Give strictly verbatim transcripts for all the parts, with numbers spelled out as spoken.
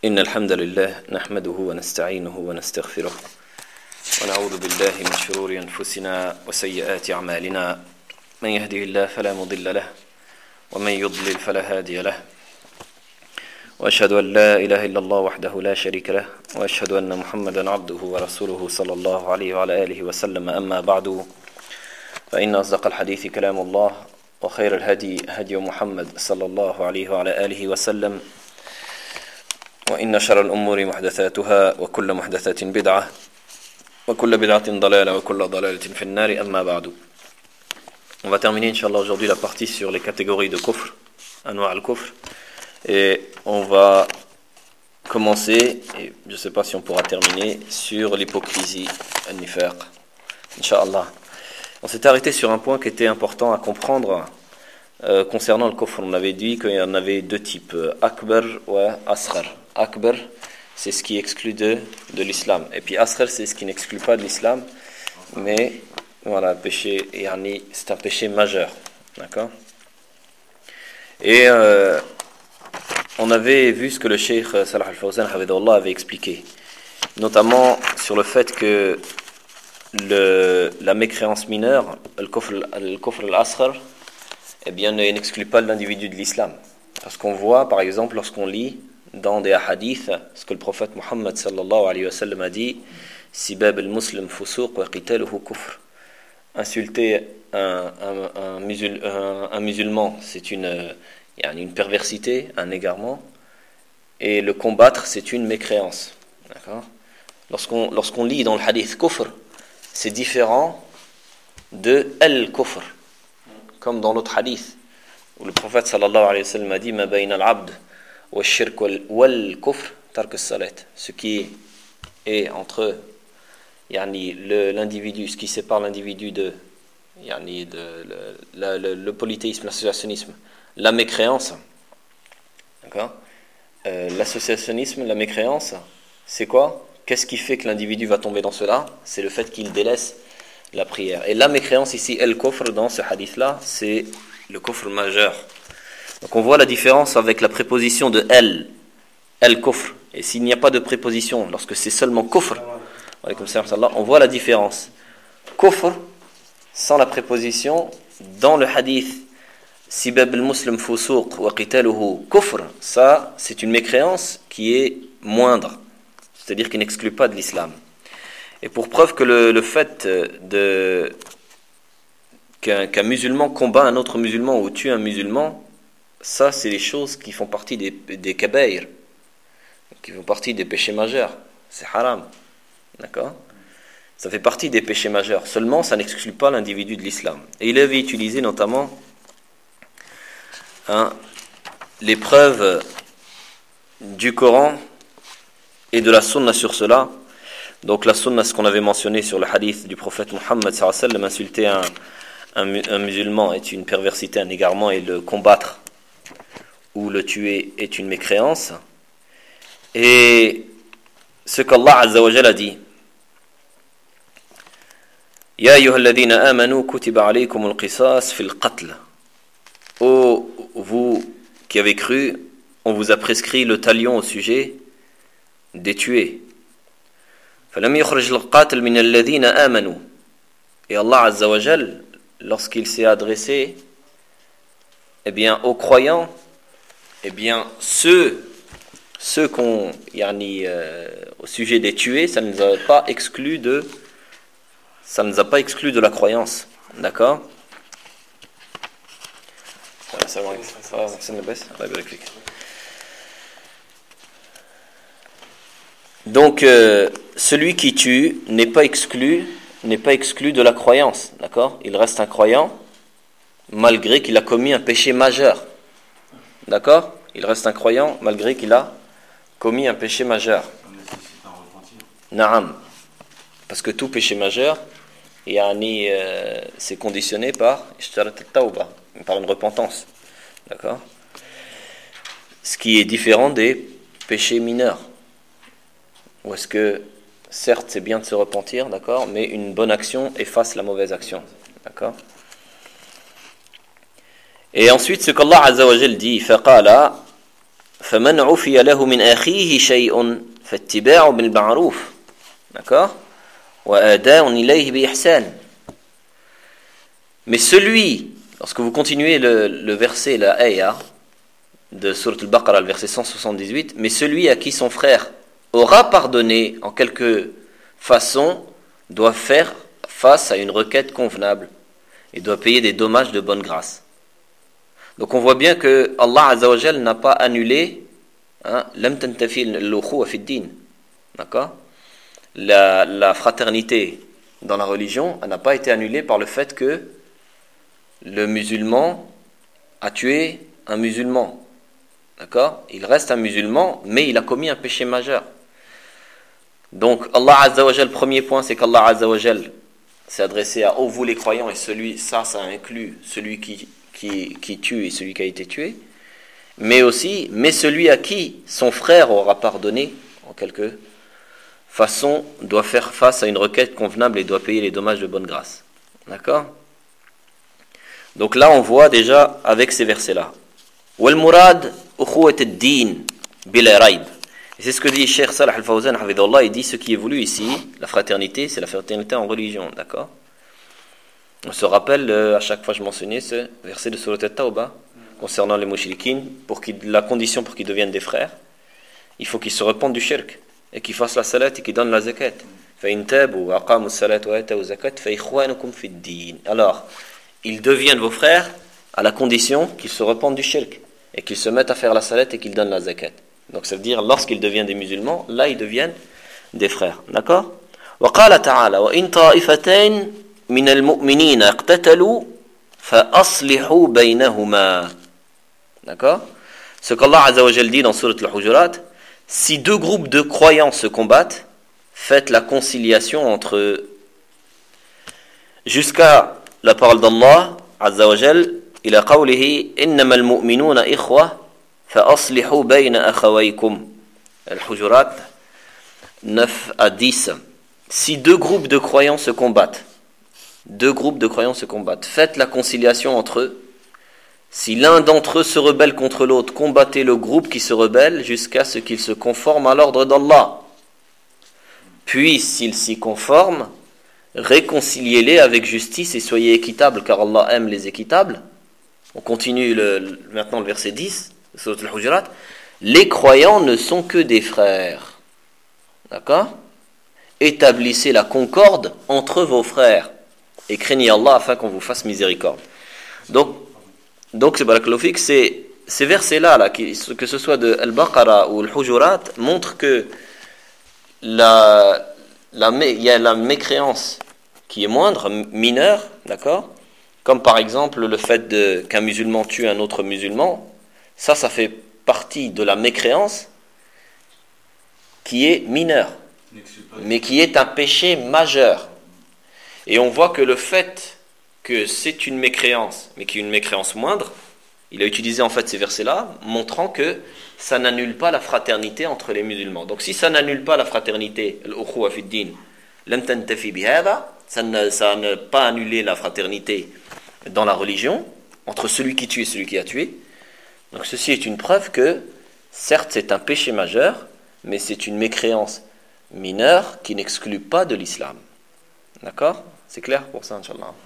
إن الحمد لله نحمده ونستعينه ونستغفره ونعوذ بالله من شرور أنفسنا وسيئات أعمالنا من يهده الله فلا مضل له ومن يضلل فلا هادي له وأشهد أن لا إله إلا الله وحده لا شريك له وأشهد أن محمدا عبده ورسوله صلى الله عليه وعلى آله وسلم أما بعد فإن أصدق الحديث كلام الله وخير الهدي هدي محمد صلى الله عليه وعلى آله وسلم وإن شر الأمور محدثاتها وكل محدثة بدعة وكل بدعة ضلالة وكل ضلالة في النار أما بعد. On va terminer Inch'Allah aujourd'hui la partie sur les catégories de kufr, anwa' al-kufr, et on va commencer, et je ne sais pas si on pourra terminer, sur l'hypocrisie, al-nifaq, Inch'Allah. On s'est arrêté sur un point qui était important à comprendre euh, concernant le kufr. On avait dit qu'il y en avait deux types, akbar ou asghar. Akbar, c'est ce qui exclut de, de l'islam. Et puis asghar, c'est ce qui n'exclut pas de l'islam. Mais voilà, péché, yani, c'est un péché majeur. D'accord ? Et euh, on avait vu ce que le cheikh Salah al-Fawzan avait expliqué. Notamment sur le fait que le, la mécréance mineure, le kufr, le kufr al-asghar, eh bien, n'exclut pas l'individu de l'islam. Parce qu'on voit, par exemple, lorsqu'on lit dans des hadiths ce que le prophète Muhammad sallallahu alayhi wa sallam a dit, sibab al-muslim fusuq wa qitaluhu kufr. Insulter un, un, un, musul, un, un musulman, c'est une, une perversité, un égarement, et le combattre, c'est une mécréance. D'accord ? Lorsqu'on, lorsqu'on lit dans le hadith kufr, c'est différent de al-kufr, comme dans l'autre hadith où le prophète sallallahu alayhi wa sallam a dit ma bayna al-abd wa shirk wal kufr tark as-salat, ce qui est entre yani, le, l'individu, ce qui sépare l'individu de, yani, de le, le, le polythéisme, l'associationnisme, la mécréance. D'accord ? Euh, l'associationnisme, la mécréance, c'est quoi ? Qu'est-ce qui fait que l'individu va tomber dans cela ? C'est le fait qu'il délaisse la prière. Et la mécréance ici, el-kufr, dans ce hadith-là, c'est le kufr majeur. Donc on voit la différence avec la préposition de el, el-kufr. Et s'il n'y a pas de préposition, lorsque c'est seulement kufr, on voit la différence. Kufr, sans la préposition, dans le hadith, sibab al-muslim fusuq wa qitaluhu kufr, ça, c'est une mécréance qui est moindre. C'est-à-dire qui n'exclut pas de l'islam. Et pour preuve que le, le fait de, qu'un, qu'un musulman combat un autre musulman ou tue un musulman, ça c'est les choses qui font partie des, des kabaïr, qui font partie des péchés majeurs. C'est haram. D'accord ? Ça fait partie des péchés majeurs. Seulement, ça n'exclut pas l'individu de l'islam. Et il avait utilisé notamment hein, les preuves du Coran et de la sunna sur cela. Donc la sunna, ce qu'on avait mentionné sur le hadith du prophète Muhammad sallallahu alayhi wa sallam, insulter un, un, un musulman est une perversité, un égarement, et le combattre ou le tuer est une mécréance. Et ce qu'Allah Azza wa Jalla a dit, Ya ayyuhalladhina amanu kutiba alaykumul qisas fil qatl. Ô vous qui avez cru, on vous a prescrit le talion au sujet des tués. فلم يخرج القاتل من الذين آمنوا. Et Allah Azza wa Jal, lorsqu'il s'est adressé eh bien, aux croyants, eh bien, ceux, ceux qu'on, yani, euh, au sujet des tués, ça ne nous a pas exclu de, ça ne nous a pas exclu de la croyance. D'accord ? Ça va, ça va, ça va, donc, euh, celui qui tue n'est pas exclu, n'est pas exclu de la croyance, d'accord ? Il reste un croyant, malgré qu'il a commis un péché majeur, d'accord ? Il reste un croyant, malgré qu'il a commis un péché majeur. Naam, parce que tout péché majeur, yani, euh, c'est conditionné par par une repentance, d'accord ? Ce qui est différent des péchés mineurs. Ou est-ce que, certes, c'est bien de se repentir, d'accord, mais une bonne action efface la mauvaise action, d'accord ? Et ensuite, ce qu'Allah Azza wa Jal dit, فَقَالَ فَمَنْ عُفِيَ لَهُ مِنْ أَخِيهِ شَيْءٌ فَاتِّبَاعٌ بِالْمَعْرُوفِ. D'accord? وَأَدَاءٌ إِلَيْهِ بِإِحْسَانٍ. Mais celui, lorsque vous continuez le, le verset, la ayah de Surat al-Baqarah, le verset cent soixante-dix-huit, mais celui à qui son frère aura pardonné en quelque façon doit faire face à une requête convenable et doit payer des dommages de bonne grâce. Donc on voit bien que Allah Azza wa Jal n'a pas annulé lam tantafi al-ukhuwa fi ad-din. D'accord? La, la fraternité dans la religion n'a pas été annulée par le fait que le musulman a tué un musulman. D'accord? Il reste un musulman, mais il a commis un péché majeur. Donc Allah Azza wa Jal, premier point, c'est qu'Allah Azza wa Jal s'est adressé à oh, vous les croyants, et celui, ça, ça inclut celui qui, qui, qui tue et celui qui a été tué, mais aussi, mais celui à qui son frère aura pardonné, en quelque façon, doit faire face à une requête convenable et doit payer les dommages de bonne grâce. D'accord? Donc là, on voit déjà avec ces versets-là. Wal murad ukhuwat ad-din bila raib. Et c'est ce que dit Cheikh Salah Al-Fawzan, il dit ce qui est voulu ici, la fraternité, c'est la fraternité en religion, d'accord? On se rappelle, à chaque fois je mentionnais ce verset de Surat At-Tawbah, concernant les mushrikines, pour qu'ils, la condition pour qu'ils deviennent des frères, il faut qu'ils se repentent du shirk, et qu'ils fassent la salat et qu'ils donnent la zakat. Alors, ils deviennent vos frères à la condition qu'ils se repentent du shirk, et qu'ils se mettent à faire la salat et qu'ils donnent la zakat. Donc ça veut dire lorsqu'ils deviennent des musulmans, là ils deviennent des frères. D'accord? وقال تعالى وإن طائفتين من المؤمنين اقتتلوا فأصلحوا بينهما. D'accord? Ce qu'Allah Azza wa Jal dit dans Surat Al-Hujurat, si deux groupes de croyants se combattent, faites la conciliation entre eux. Jusqu'à la parole d'Allah Azza wa Jal, إلى قوله إنما المؤمنون إخوة فأصلحوا بين أخويكم. Al-Hujurat neuf à dix. Si deux groupes de croyants se combattent, deux groupes de croyants se combattent, faites la conciliation entre eux. Si l'un d'entre eux se rebelle contre l'autre, combattez le groupe qui se rebelle jusqu'à ce qu'il se conforme à l'ordre d'Allah. Puis, s'il s'y conforme, réconciliez-les avec justice et soyez équitables, car Allah aime les équitables. On continue le, maintenant le verset dix, Surat Al-Hujurat. Les croyants ne sont que des frères. D'accord? Établissez la concorde entre vos frères et craignez Allah afin qu'on vous fasse miséricorde. Donc, donc c'est Barakallahu, c'est ces versets-là, là, qui, que ce soit de Al-Baqarah ou Al-Hujurat, montrent que la, la, il y a la mécréance qui est moindre, mineure, d'accord? Comme par exemple le fait de, qu'un musulman tue un autre musulman, ça, ça fait partie de la mécréance qui est mineure, mais qui est un péché majeur. Et on voit que le fait que c'est une mécréance, mais qui est une mécréance moindre, il a utilisé en fait ces versets-là, montrant que ça n'annule pas la fraternité entre les musulmans. Donc si ça n'annule pas la fraternité, al-ukhuwa fi ad-din, lam tantafi bihadha, ça ne ça ne pas annuler la fraternité dans la religion entre celui qui tue et celui qui a tué. Donc ceci est une preuve que certes c'est un péché majeur, mais c'est une mécréance mineure qui n'exclut pas de l'islam. D'accord? C'est clair pour ça, Inch'Allah.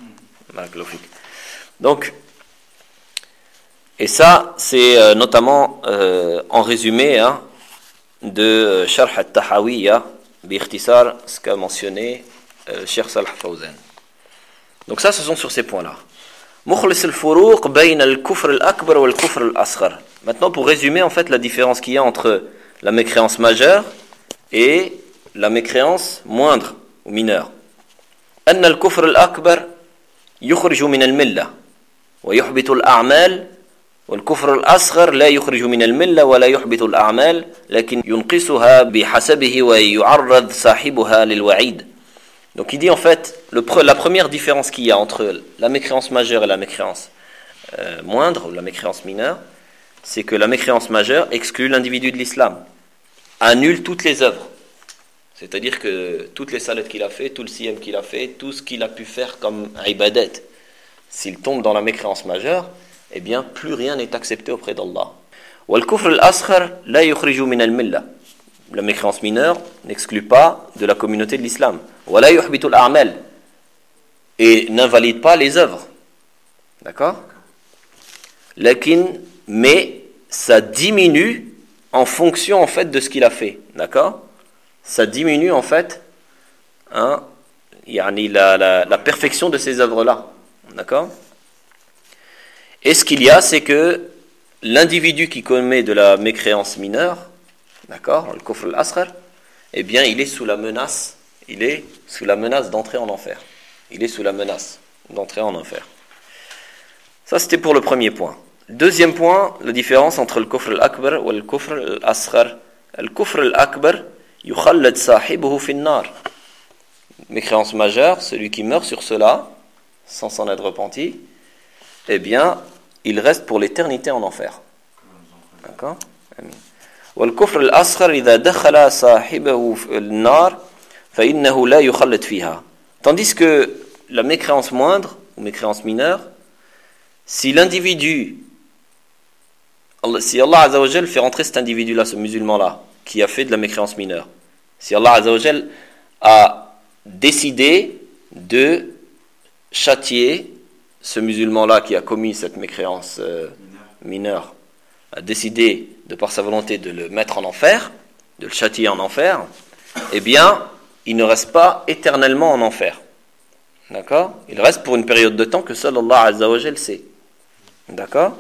Donc, et ça, c'est euh, notamment euh, en résumé hein, de Sharh al-Tahawiyya, bi-ikhtisar, ce qu'a mentionné euh, Cheikh Salah Fawzan. Donc ça, ce sont sur ces points-là. Mukhlis al-furuq bayna al-kufr al-akbar wa al-kufr al-asghar. Maintenant, pour résumer en fait la différence qu'il y a entre la mécréance majeure et la mécréance moindre ou mineure. أن الكفر الأكبر يخرج من الملة ويحبط الأعمال والكفر الأصغر لا يخرج من الملة ولا يحبط الأعمال لكن ينقصها بحسبه ويعرض صاحبها للوعيد. Donc il dit en fait le pre- la première différence qu'il y a entre la mécréance majeure et la mécréance euh, moindre ou la mécréance mineure, c'est que la mécréance majeure exclut l'individu de l'islam, annule toutes les œuvres. C'est-à-dire que toutes les salades qu'il a fait, tout le siyam qu'il a fait, tout ce qu'il a pu faire comme ibadat, s'il tombe dans la mécréance majeure, eh bien plus rien n'est accepté auprès d'Allah. والكفر الأصغر لا يخرج من الملة. La mécréance mineure n'exclut pas de la communauté de l'islam. ولا يحبط الأعمال. Et n'invalide pas les œuvres. D'accord? Lakin, mais ça diminue en fonction en fait de ce qu'il a fait. D'accord? Ça diminue en fait hein, yani la, la, la perfection de ces œuvres-là. D'accord? Et ce qu'il y a, c'est que l'individu qui commet de la mécréance mineure, d'accord, le kufr al-asghar, eh bien, il est sous la menace, il est sous la menace d'entrer en enfer. Il est sous la menace d'entrer en enfer. Ça, c'était pour le premier point. Deuxième point, la différence entre le kufr al-akbar ou le kufr al-asghar. Le kufr al-akbar, yukhallad sahibuhu fi an-nar. Mécréance majeure, celui qui meurt sur cela, sans s'en être repenti, eh bien, il reste pour l'éternité en enfer. D'accord? Amin. والكفر الأصغر إذا دخل صاحبه النار فإنه لا يخلد فيها. Tandis que la mécréance moindre ou mécréance mineure, si l'individu, si Allah Azza wa Jal fait rentrer cet individu-là, ce musulman-là, qui a fait de la mécréance mineure, si Allah Azza wa Jal a décidé de châtier ce musulman-là qui a commis cette mécréance euh, mineure, a décidé de par sa volonté de le mettre en enfer, de le châtier en enfer, eh bien, il ne reste pas éternellement en enfer. D'accord? Il reste pour une période de temps que seul Allah Azza wa Jal sait. D'accord?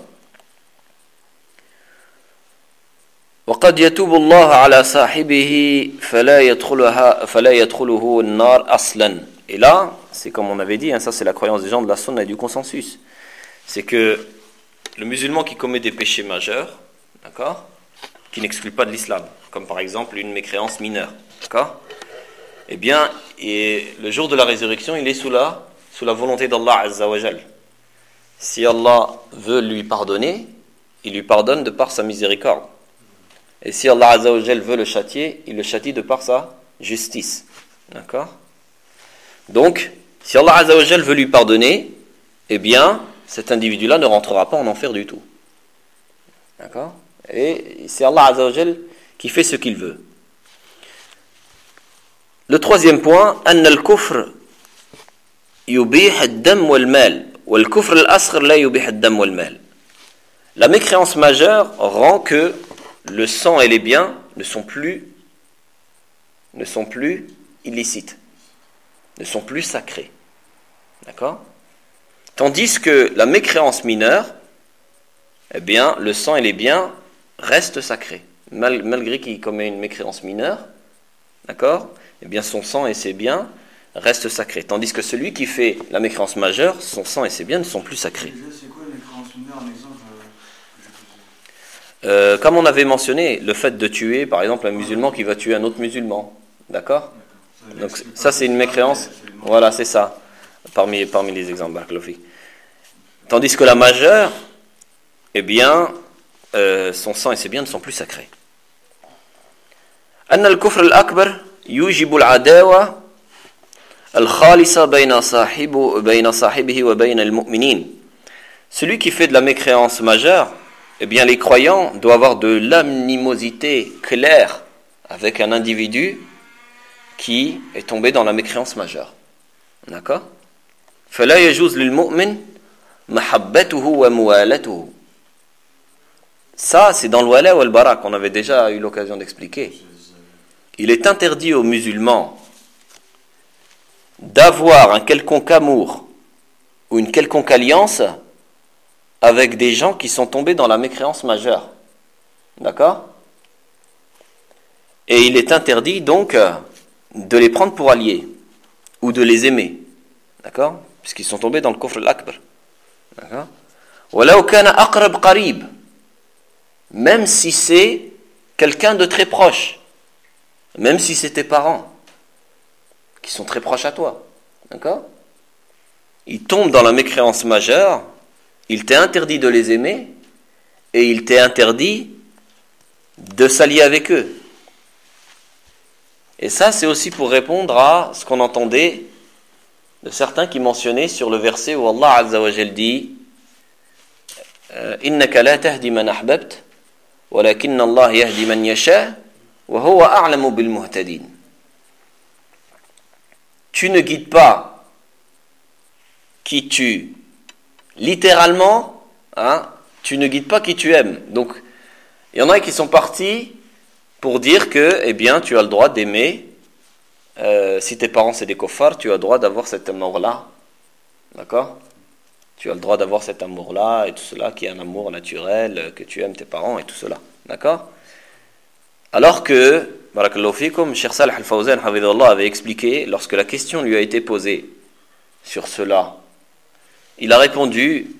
وقد يتوب الله على صاحبه فلا يدخلها فلا يدخله النار أصلا. Et là, c'est comme on avait dit, hein, ça c'est la croyance des gens de la sunna et du consensus. C'est que le musulman qui commet des péchés majeurs, d'accord, qui n'exclut pas de l'islam, comme par exemple une mécréance mineure, d'accord, eh bien, et le jour de la résurrection, il est sous la, sous la volonté d'Allah Azza wa Jal. Si Allah veut lui pardonner, il lui pardonne de par sa miséricorde. Et si Allah Azza wa Jal veut le châtier, il le châtie de par sa justice. D'accord? Donc, si Allah Azza wa Jal veut lui pardonner, eh bien, cet individu-là ne rentrera pas en enfer du tout. D'accord? Et c'est Allah Azza wa Jal qui fait ce qu'il veut. Le troisième point, أن الكفر يبيح الدم والمال والكفر الأصغر لا يبيح الدم والمال. La mécréance majeure rend que le sang et les biens ne sont plus ne sont plus illicites, ne sont plus sacrés. D'accord? Tandis que la mécréance mineure, eh bien, le sang et les biens restent sacrés. Mal, malgré qu'il commet une mécréance mineure, d'accord? Eh bien, son sang et ses biens restent sacrés. Tandis que celui qui fait la mécréance majeure, son sang et ses biens ne sont plus sacrés. C'est quoi une mécréance mineure, un exemple? Euh, comme on avait mentionné, le fait de tuer, par exemple, un musulman qui va tuer un autre musulman. D'accord? Donc, ça, c'est une mécréance. Voilà, c'est ça. Parmi, parmi les exemples. Tandis que la majeure, eh bien, euh, son sang et ses biens ne sont plus sacrés. أن الكفر الأكبر يوجب العداوة الخالصة بين صاحبه بين صاحبه وبين المؤمنين. Celui qui fait de la mécréance majeure, eh bien, les croyants doivent avoir de l'animosité claire avec un individu qui est tombé dans la mécréance majeure. D'accord? فلا يجوز للمؤمن محبته وموالته. Ça, c'est dans le wala ou le bara qu'on avait déjà eu l'occasion d'expliquer. Il est interdit aux musulmans d'avoir un quelconque amour ou une quelconque alliance avec des gens qui sont tombés dans la mécréance majeure. D'accord? Et il est interdit donc de les prendre pour alliés ou de les aimer. D'accord? Puisqu'ils sont tombés dans le kufr al-akbar. D'accord? وَلَوْ كَانَ أَقْرَبْ قَرِيبٌ. Même si c'est quelqu'un de très proche. Même si c'est tes parents qui sont très proches à toi. D'accord? Ils tombent dans la mécréance majeure, il t'est interdit de les aimer et il t'est interdit de s'allier avec eux. Et ça, c'est aussi pour répondre à ce qu'on entendait de certains qui mentionnaient sur le verset où Allah Azza wa Jal dit « Innaka la tahdi man ahbabt ولكن الله يهدي من يشاء وهو أعلم بالمهتدين. Tu ne guides pas qui tu littéralement, hein, tu ne guides pas qui tu aimes. Donc, il y en a qui sont partis pour dire que, eh bien, tu as le droit d'aimer. Euh, si tes parents c'est des koffars, tu as le droit d'avoir cet amour-là. D'accord ? Tu as le droit d'avoir cet amour-là et tout cela, qui est un amour naturel, que tu aimes tes parents et tout cela. D'accord ? Alors que, barakallahu fikum, Cheikh Salih Al-Fawzan hafidhahullah avait expliqué, lorsque la question lui a été posée sur cela, il a répondu,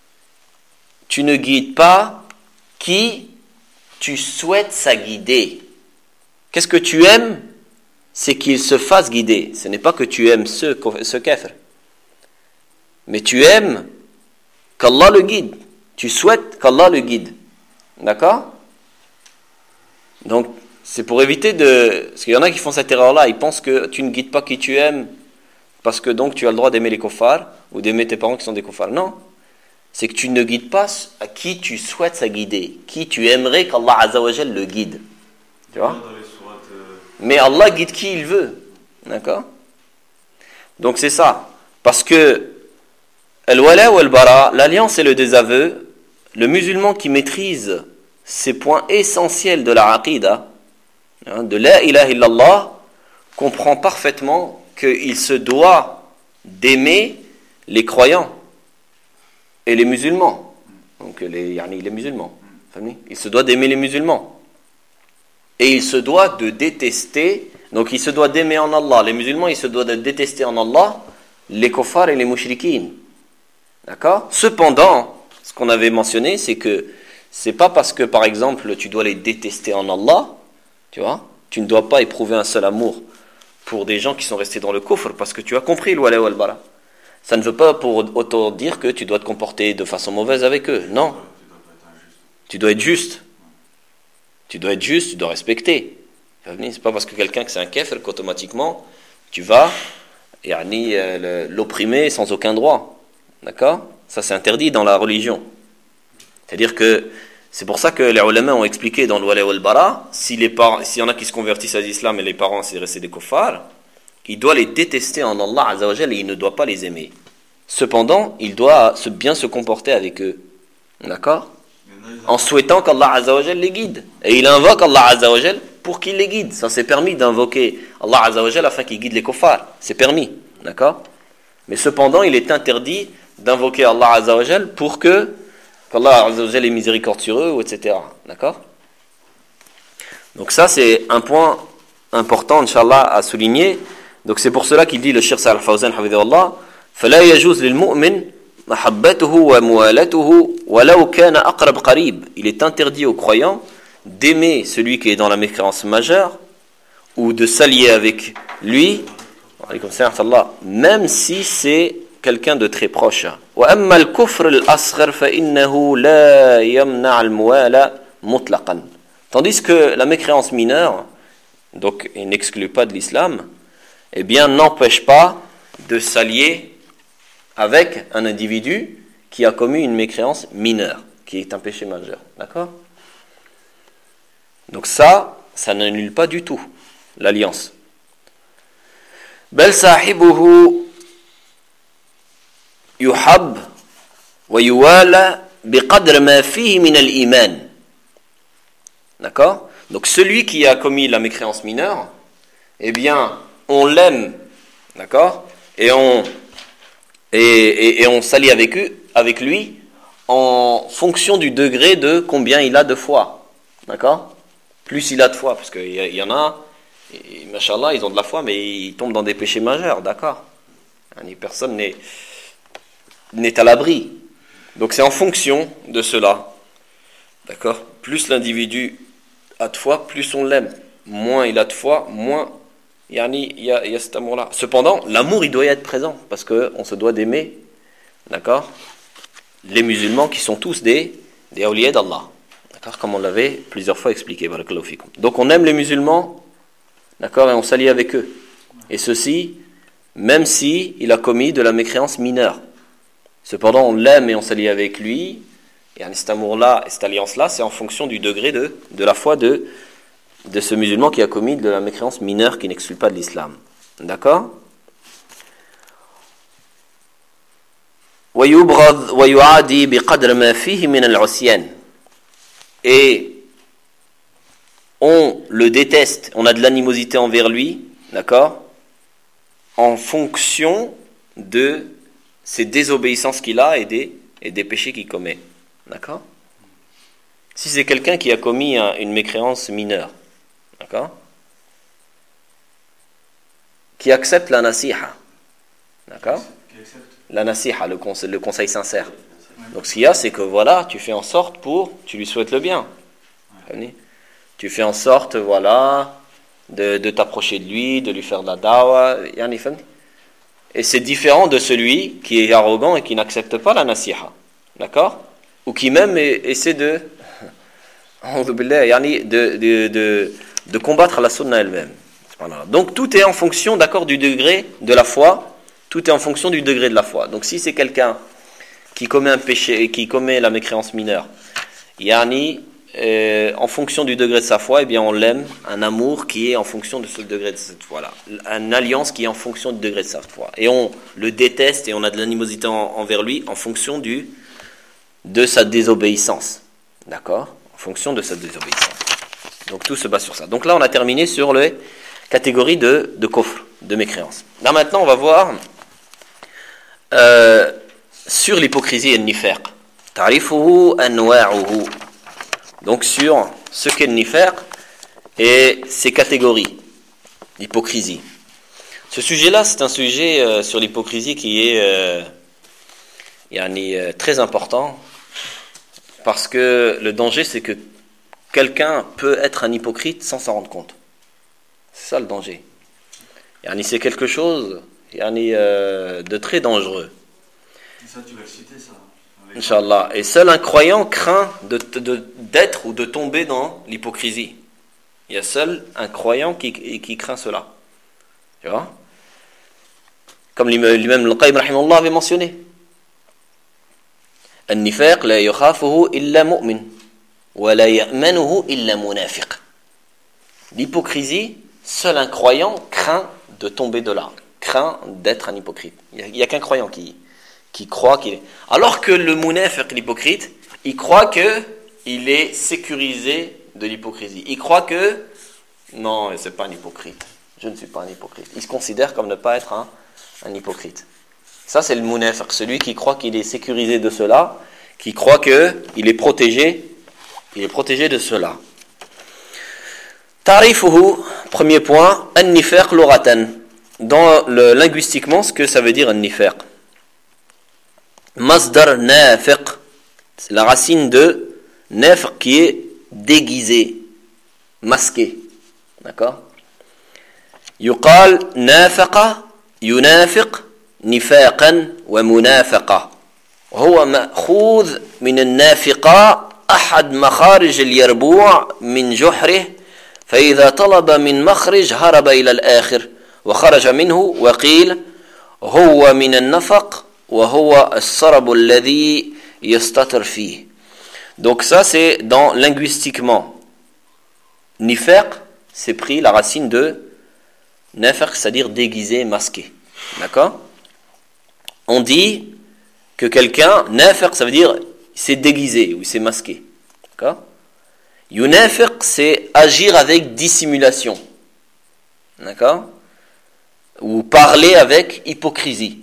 tu ne guides pas qui tu souhaites ça guider. Qu'est-ce que tu aimes ? C'est qu'il se fasse guider. Ce n'est pas que tu aimes ce, ce kafir. Mais tu aimes qu'Allah le guide. Tu souhaites qu'Allah le guide. D'accord ? Donc, c'est pour éviter de... Parce qu'il y en a qui font cette erreur-là. Ils pensent que tu ne guides pas qui tu aimes parce que donc tu as le droit d'aimer les kuffars ou d'aimer tes parents qui sont des kuffars. Non. C'est que tu ne guides pas à qui tu souhaites ça guider. Qui tu aimerais qu'Allah Azza wa Jal le guide. Tu vois ? Mais Allah guide qui il veut. D'accord ? Donc c'est ça. Parce que Al-Wala ou Al-Bara, l'alliance et le désaveu, le musulman qui maîtrise ces points essentiels de la aqida, hein, de la ilaha illallah, comprend parfaitement qu'il se doit d'aimer les croyants et les musulmans. Donc les, yani les musulmans. Il se doit d'aimer les musulmans. Et il se doit de détester, donc il se doit d'aimer en Allah les musulmans, il se doit de détester en Allah les kuffars et les mushrikines. D'accord ? Cependant, ce qu'on avait mentionné, c'est que c'est pas parce que, par exemple, tu dois les détester en Allah, tu vois, tu ne dois pas éprouver un seul amour pour des gens qui sont restés dans le kufr, parce que tu as compris le wala wal bara. Ça ne veut pas pour autant dire que tu dois te comporter de façon mauvaise avec eux. Non. Tu dois être juste. Tu dois être juste, tu dois respecter. C'est pas parce que quelqu'un que c'est un kafir qu'automatiquement tu vas yani, euh, l'opprimer sans aucun droit. D'accord ? Ça c'est interdit dans la religion. C'est-à-dire que c'est pour ça que les ulama ont expliqué dans le wala wal bara, si les parents, s'il y en a qui se convertissent à l'islam et les parents c'est resté des kuffars, il doit les détester en Allah Azza wa Jalla et il ne doit pas les aimer. Cependant, il doit se bien se comporter avec eux. D'accord ? En souhaitant qu'Allah Azza wa Jalla les guide. Et il invoque Allah Azza wa Jalla pour qu'il les guide. Ça c'est permis d'invoquer Allah Azza wa Jalla afin qu'il guide les kuffars. C'est permis. D'accord ? Mais cependant, il est interdit d'invoquer Allah Azza wa Jalla pour que qu'Allah Azza wa Jalla ait miséricorde sur eux, et cetera. D'accord ? Donc ça c'est un point important, Inch'Allah, à souligner. Donc c'est pour cela qu'il dit le Cheikh Salih Al-Fawzan hafidhahullah, فلا يجوز للمؤمن محبته وموالته ولو كان أقرب قريب. Il est interdit aux croyants d'aimer celui qui est dans la mécréance majeure ou de s'allier avec lui, même si c'est quelqu'un de très proche. وأما الكفر الأصغر فإنه لا يمنع الموالاة مطلقا. Tandis que la mécréance mineure, donc il n'exclut pas de l'islam, eh bien n'empêche pas de s'allier avec un individu qui a commis une mécréance mineure, qui est un péché majeur. D'accord ? Donc ça, ça n'annule pas du tout l'alliance. بل صاحبه يحب ويوالى بقدر ما فيه من الإيمان. D'accord ? Donc celui qui a commis la mécréance mineure, eh bien, on l'aime, d'accord ? Et on et, et, et on s'allie avec lui, avec lui en fonction du degré de combien il a de foi. D'accord ? Plus il a de foi, parce qu'il y, y en a, et, machallah, ils ont de la foi, mais ils tombent dans des péchés majeurs, d'accord ? Personne n'est, n'est à l'abri. Donc c'est en fonction de cela. D'accord ? Plus l'individu a de foi, plus on l'aime. Moins il a de foi, moins yani, il y a, il y a cet amour-là. Cependant, l'amour, il doit y être présent, parce qu'on se doit d'aimer, d'accord, les musulmans qui sont tous des, des awliya d'Allah. D'accord, comme on l'avait plusieurs fois expliqué. Barakallahu fikum. Donc on aime les musulmans, d'accord, et on s'allie avec eux. Et ceci, même si il a commis de la mécréance mineure. Cependant, on l'aime et on s'allie avec lui, Et cet amour-là, et cette alliance-là, c'est en fonction du degré de, de la foi de, de ce musulman qui a commis de la mécréance mineure qui n'exclut pas de l'islam. D'accord ? Et on le déteste, on a de l'animosité envers lui, d'accord, en fonction de ces désobéissances qu'il a et des, et des péchés qu'il commet. D'accord ? Si c'est quelqu'un qui a commis un, une mécréance mineure, d'accord, qui accepte la nasiha, d'accord, la nasiha, le conseil, le conseil sincère. Donc ce qu'il y a, c'est que voilà, tu fais en sorte pour, tu lui souhaites le bien. Tu fais en sorte, voilà, de, de t'approcher de lui, de lui faire de la dawa, et c'est différent de celui qui est arrogant et qui n'accepte pas la nasiha, d'accord, ou qui même essaie de de, de, de, de combattre la sunna elle-même. Donc tout est en fonction, d'accord, du degré de la foi. Tout est en fonction du degré de la foi. Donc si c'est quelqu'un qui commet un péché, qui commet la mécréance mineure, yani, euh, en fonction du degré de sa foi, eh bien on l'aime, un amour qui est en fonction de ce degré de cette foi-là, une alliance qui est en fonction du degré de sa foi, et on le déteste et on a de l'animosité en, envers lui en fonction du de sa désobéissance, d'accord, en fonction de sa désobéissance. Donc tout se base sur ça. Donc là on a terminé sur les catégories de de kufr, de mécréance. Là maintenant on va voir euh, sur l'hypocrisie et le nifaq. Ta'rifuhu anwa'uhu. Donc sur ce qu'est le nifaq et ses catégories, l'hypocrisie. Ce sujet-là, c'est un sujet euh, sur l'hypocrisie qui est euh, yani, euh, très important, parce que le danger, c'est que quelqu'un peut être un hypocrite sans s'en rendre compte. C'est ça le danger. Yani, c'est quelque chose yani, euh, de très dangereux. Ça, tu vas le citer, ça. Inch'Allah. Et seul un croyant craint de, de, d'être ou de tomber dans l'hypocrisie. Il y a seul un croyant qui, qui craint cela. Tu vois ? Comme lui-même Al-Qayyim rahimahullah avait mentionné. An-nifaq la yakhafuhu illa mu'min wa la ya'manuhu illa munafiq. L'hypocrisie, seul un croyant craint de tomber de là, craint d'être un hypocrite. Il n'y a, a qu'un croyant qui qui croit qu'il est. Alors que le munafiq, l'hypocrite, il croit que il est sécurisé de l'hypocrisie. Il croit que non, c'est pas un hypocrite. Je ne suis pas un hypocrite. Il se considère comme ne pas être un, un hypocrite. Ça, c'est le munafiq, celui qui croit qu'il est sécurisé de cela, qui croit que il est protégé, il est protégé de cela. Ta'rifuhu, premier point, an-nifaq lughatan. Dans le linguistiquement, ce que ça veut dire an-nifaq. Masdar nafiq, c'est la racine de nafiq qui est déguisé, masqué. D'accord ? Yuqal nafaqa, yunafiq, nifaqan wa munafaqa. وهو مأخوذ من النافقة أحد مخارج اليربوع من جحره فإذا طلب من مخرج هرب إلى الآخر وخرج منه وقيل هو من النفق وهو السرب الذي يستتر فيه. Donc ça c'est dans linguistiquement. Nifaq, c'est pris la racine de nafaq, c'est-à-dire déguisé, masqué. D'accord ? On dit que quelqu'un, nafaq, ça veut dire c'est déguisé ou c'est masqué. D'accord ? Yunafiq, c'est agir avec dissimulation. D'accord ? Ou parler avec hypocrisie.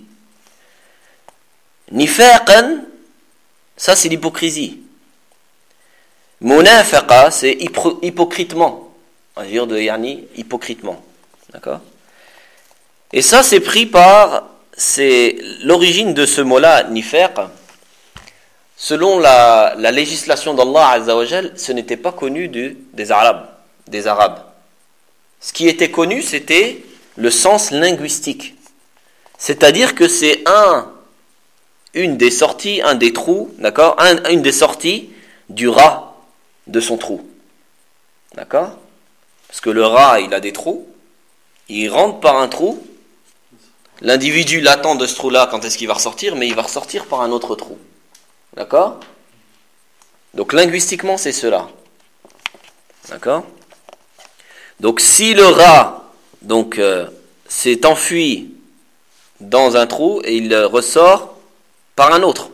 Nifaqan, ça c'est l'hypocrisie. Munafaqa, c'est hypo- hypocritement. Agir de yani, hypocritement. D'accord ? Et ça c'est pris par, c'est l'origine de ce mot-là, nifaq. Selon la, la législation d'Allah Azza wa Jal, ce n'était pas connu du, des Arabes, des Arabes. Ce qui était connu, c'était le sens linguistique. C'est-à-dire que c'est un, une des sorties, un des trous, d'accord, un, une des sorties du rat de son trou. D'accord ? Parce que le rat, il a des trous, il rentre par un trou, l'individu l'attend de ce trou-là quand est-ce qu'il va ressortir, mais il va ressortir par un autre trou. D'accord ? Donc linguistiquement, c'est cela. D'accord? Donc si le rat donc, euh, s'est enfui dans un trou et il ressort par un autre.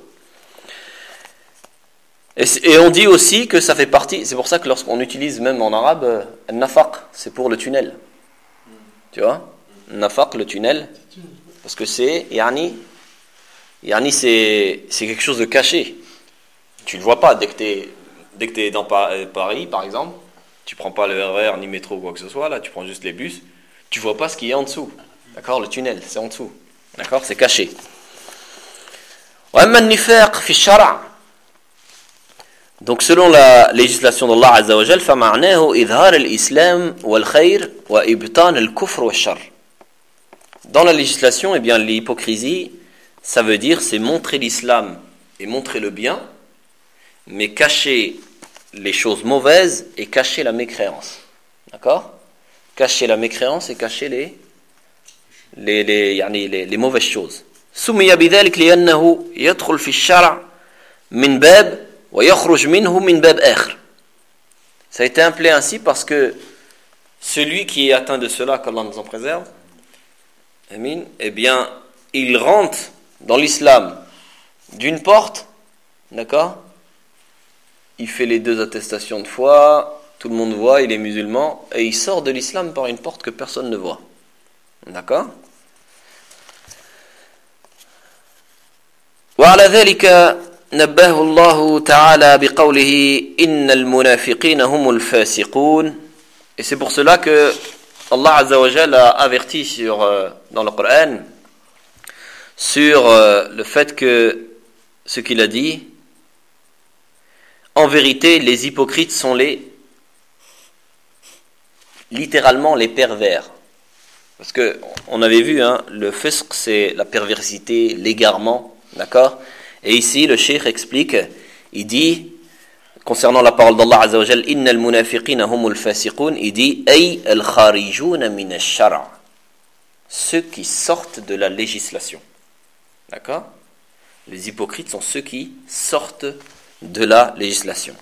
Et, et on dit aussi que ça fait partie, c'est pour ça que lorsqu'on utilise même en arabe, euh, nafaq, c'est pour le tunnel. Tu vois? Nafaq, le tunnel, parce que c'est, yani, yani c'est, c'est quelque chose de caché. Tu ne le vois pas dès que tu es dès que tu es dans Paris, par exemple, tu prends pas le R E R ni métro ou quoi que ce soit, là, tu prends juste les bus, tu vois pas ce qu'il y a en dessous. D'accord? Le tunnel, c'est en dessous. D'accord? C'est caché. Donc selon la législation d'Allah Azza wa Jal, فَمَعْنَاهُ إِظْهَارِ الْإِسْلَامِ وَالْخَيْرِ وَإِبْطَانِ الْكُفْرِ وَالشَّرِّ. Dans la législation, eh bien, l'hypocrisie, ça veut dire c'est montrer l'islam et montrer le bien, mais cacher les choses mauvaises et cacher la mécréance. D'accord? Cacher la mécréance et cacher les les les يعني les, les mauvaises choses. سمي بذلك لأنه يدخل في الشرع من باب ويخرج منه من باب آخر. Ça a été appelé ainsi parce que celui qui est atteint de cela, qu'Allah nous en préserve, amin, eh bien, il rentre dans l'islam d'une porte, d'accord? Il fait les deux attestations de foi, tout le monde voit, il est musulman, et il sort de l'islam par une porte que personne ne voit. D'accord? وعلى ذلك نبه الله تعالى بقوله إن المنافقين هم الفاسقون. Et c'est pour cela que Allah Azza wa Jalla a averti sur, euh, dans le Coran sur euh, le fait que ce qu'il a dit, en vérité, les hypocrites sont les, littéralement les pervers. Parce que on avait vu, hein, le fisq, c'est la perversité, l'égarement, d'accord? Et ici, le cheikh explique, il dit, concernant la parole d'Allah Azza wa Jal, Inna al-munafiqina humul fasiqun, il dit, ay al-kharijuna min al-shara', ceux qui sortent de la législation. D'accord? Les hypocrites sont ceux qui sortent de la législation.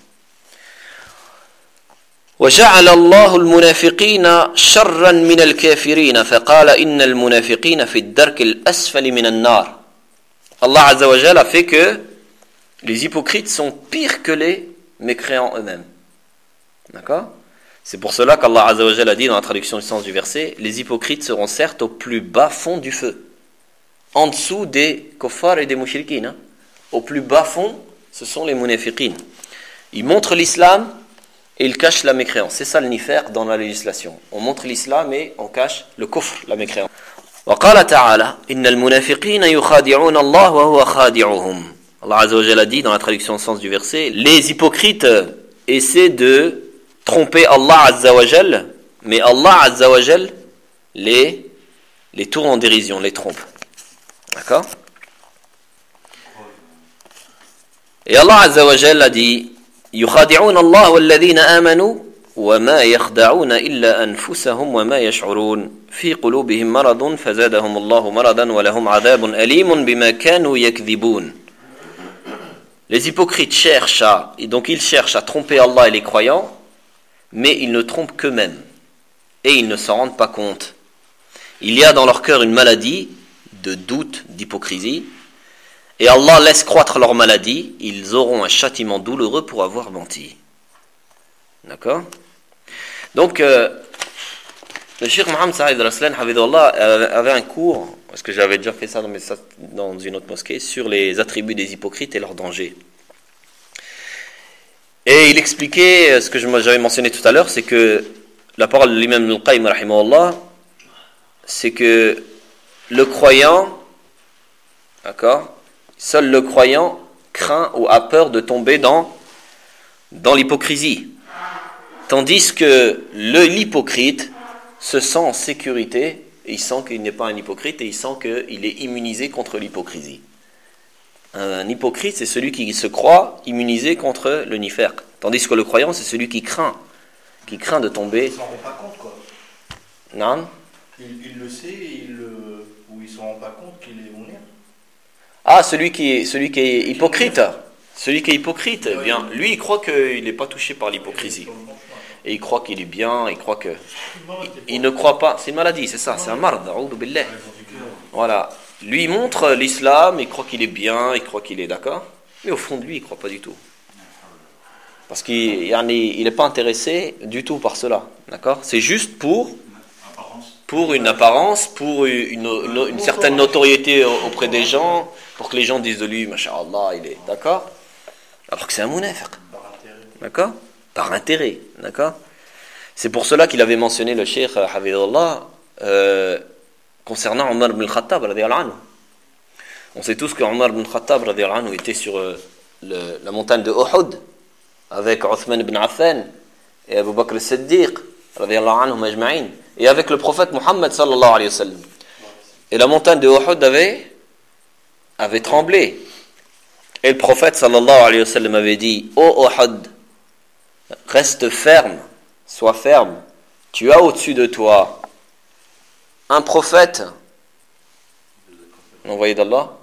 وجعل الله المنافقين شرا من الكافرين فقال إن المنافقين في الدرك الأسفل من النار. Allah Azza wa Jal a fait que les hypocrites sont pires que les mécréants eux-mêmes. D'accord? C'est pour cela qu'Allah Azza wa Jal a dit dans la traduction du sens du verset, les hypocrites seront certes au plus bas fond du feu, en dessous des kuffars et des mushrikines. Hein. Au plus bas fond, ce sont les munafiqines. Ils montrent l'islam et ils cachent la mécréance. C'est ça le nifaq dans la législation. On montre l'islam et on cache le kufr, la mécréance. وقال تعالى إن المنافقين يخادعون الله وهو خادعهم. Allah Azza wa Jalla dit dans la traduction au sens du verset, les hypocrites essaient de tromper Allah Azza wa Jalla, mais Allah Azza wa Jalla les, les tourne en dérision, les trompe. D'accord? Et Allah Azza wa Jalla a dit يخادعون الله والذين آمنوا وما يخدعون إلا أنفسهم وما يشعرون في قلوبهم مرض فزادهم الله مرضا ولهم عذاب أليم بما كانوا يكذبون. Les hypocrites cherchent à, et donc ils cherchent à tromper Allah et les croyants, mais ils ne trompent qu'eux-mêmes, et ils ne s'en rendent pas compte. Il y a dans leur cœur une maladie de doute, d'hypocrisie, et Allah laisse croître leur maladie, ils auront un châtiment douloureux pour avoir menti. D'accord? Donc, euh, le Cheikh Mohammed Saïd Raslan Hafidhullah avait un cours, parce que j'avais déjà fait ça dans, mes, dans une autre mosquée, sur les attributs des hypocrites et leurs dangers. Et il expliquait ce que j'avais mentionné tout à l'heure, c'est que la parole de l'imam Ibn al-Qayyim rahimahullah, c'est que le croyant, d'accord, seul le croyant craint ou a peur de tomber dans, dans l'hypocrisie. Tandis que le, l'hypocrite se sent en sécurité, et il sent qu'il n'est pas un hypocrite, et il sent qu'il est immunisé contre l'hypocrisie. Un hypocrite, c'est celui qui se croit immunisé contre le nifaq. Tandis que le croyant, c'est celui qui craint, qui craint de tomber. Il s'en rend pas compte, quoi. Non. Il, il le sait, il le, ou il s'en rend pas compte qu'il est monnaie. Ah, celui qui est, celui qui est hypocrite. Celui qui est hypocrite, eh bien, lui, il croit qu'il n'est pas touché par l'hypocrisie. Et il croit qu'il est bien, il croit que... Il, il ne croit pas... C'est une maladie, c'est ça, c'est un marde, a'oudhu billah. Voilà. Lui, il montre l'islam, il croit qu'il est bien, il croit qu'il est d'accord. Mais au fond de lui, il ne croit pas du tout. Parce qu'il n'est pas intéressé du tout par cela. D'accord ? C'est juste pour, pour une apparence, pour une, une, une certaine notoriété auprès des gens, pour que les gens disent de lui, masha'Allah, il est. D'accord ? Alors que c'est un munafiq. D'accord ? Par intérêt. D'accord ? C'est pour cela qu'il avait mentionné le cheikh Hafidhullah euh, concernant Omar ibn al-Khattab radiyallahu anhu. On sait tous que Omar ibn al-Khattab radiyallahu anhu était sur euh, le, la montagne de Uhud avec Othman ibn Affan et Abu Bakr al-Siddiq radiyallahu anhu majma'in et avec le prophète Muhammad sallallahu alayhi wa sallam. Et la montagne de Uhud avait, avait tremblé. Et le prophète sallallahu alayhi wa sallam avait dit: Ô Uhud, reste ferme, sois ferme. Tu as au-dessus de toi un prophète, l'envoyé d'Allah,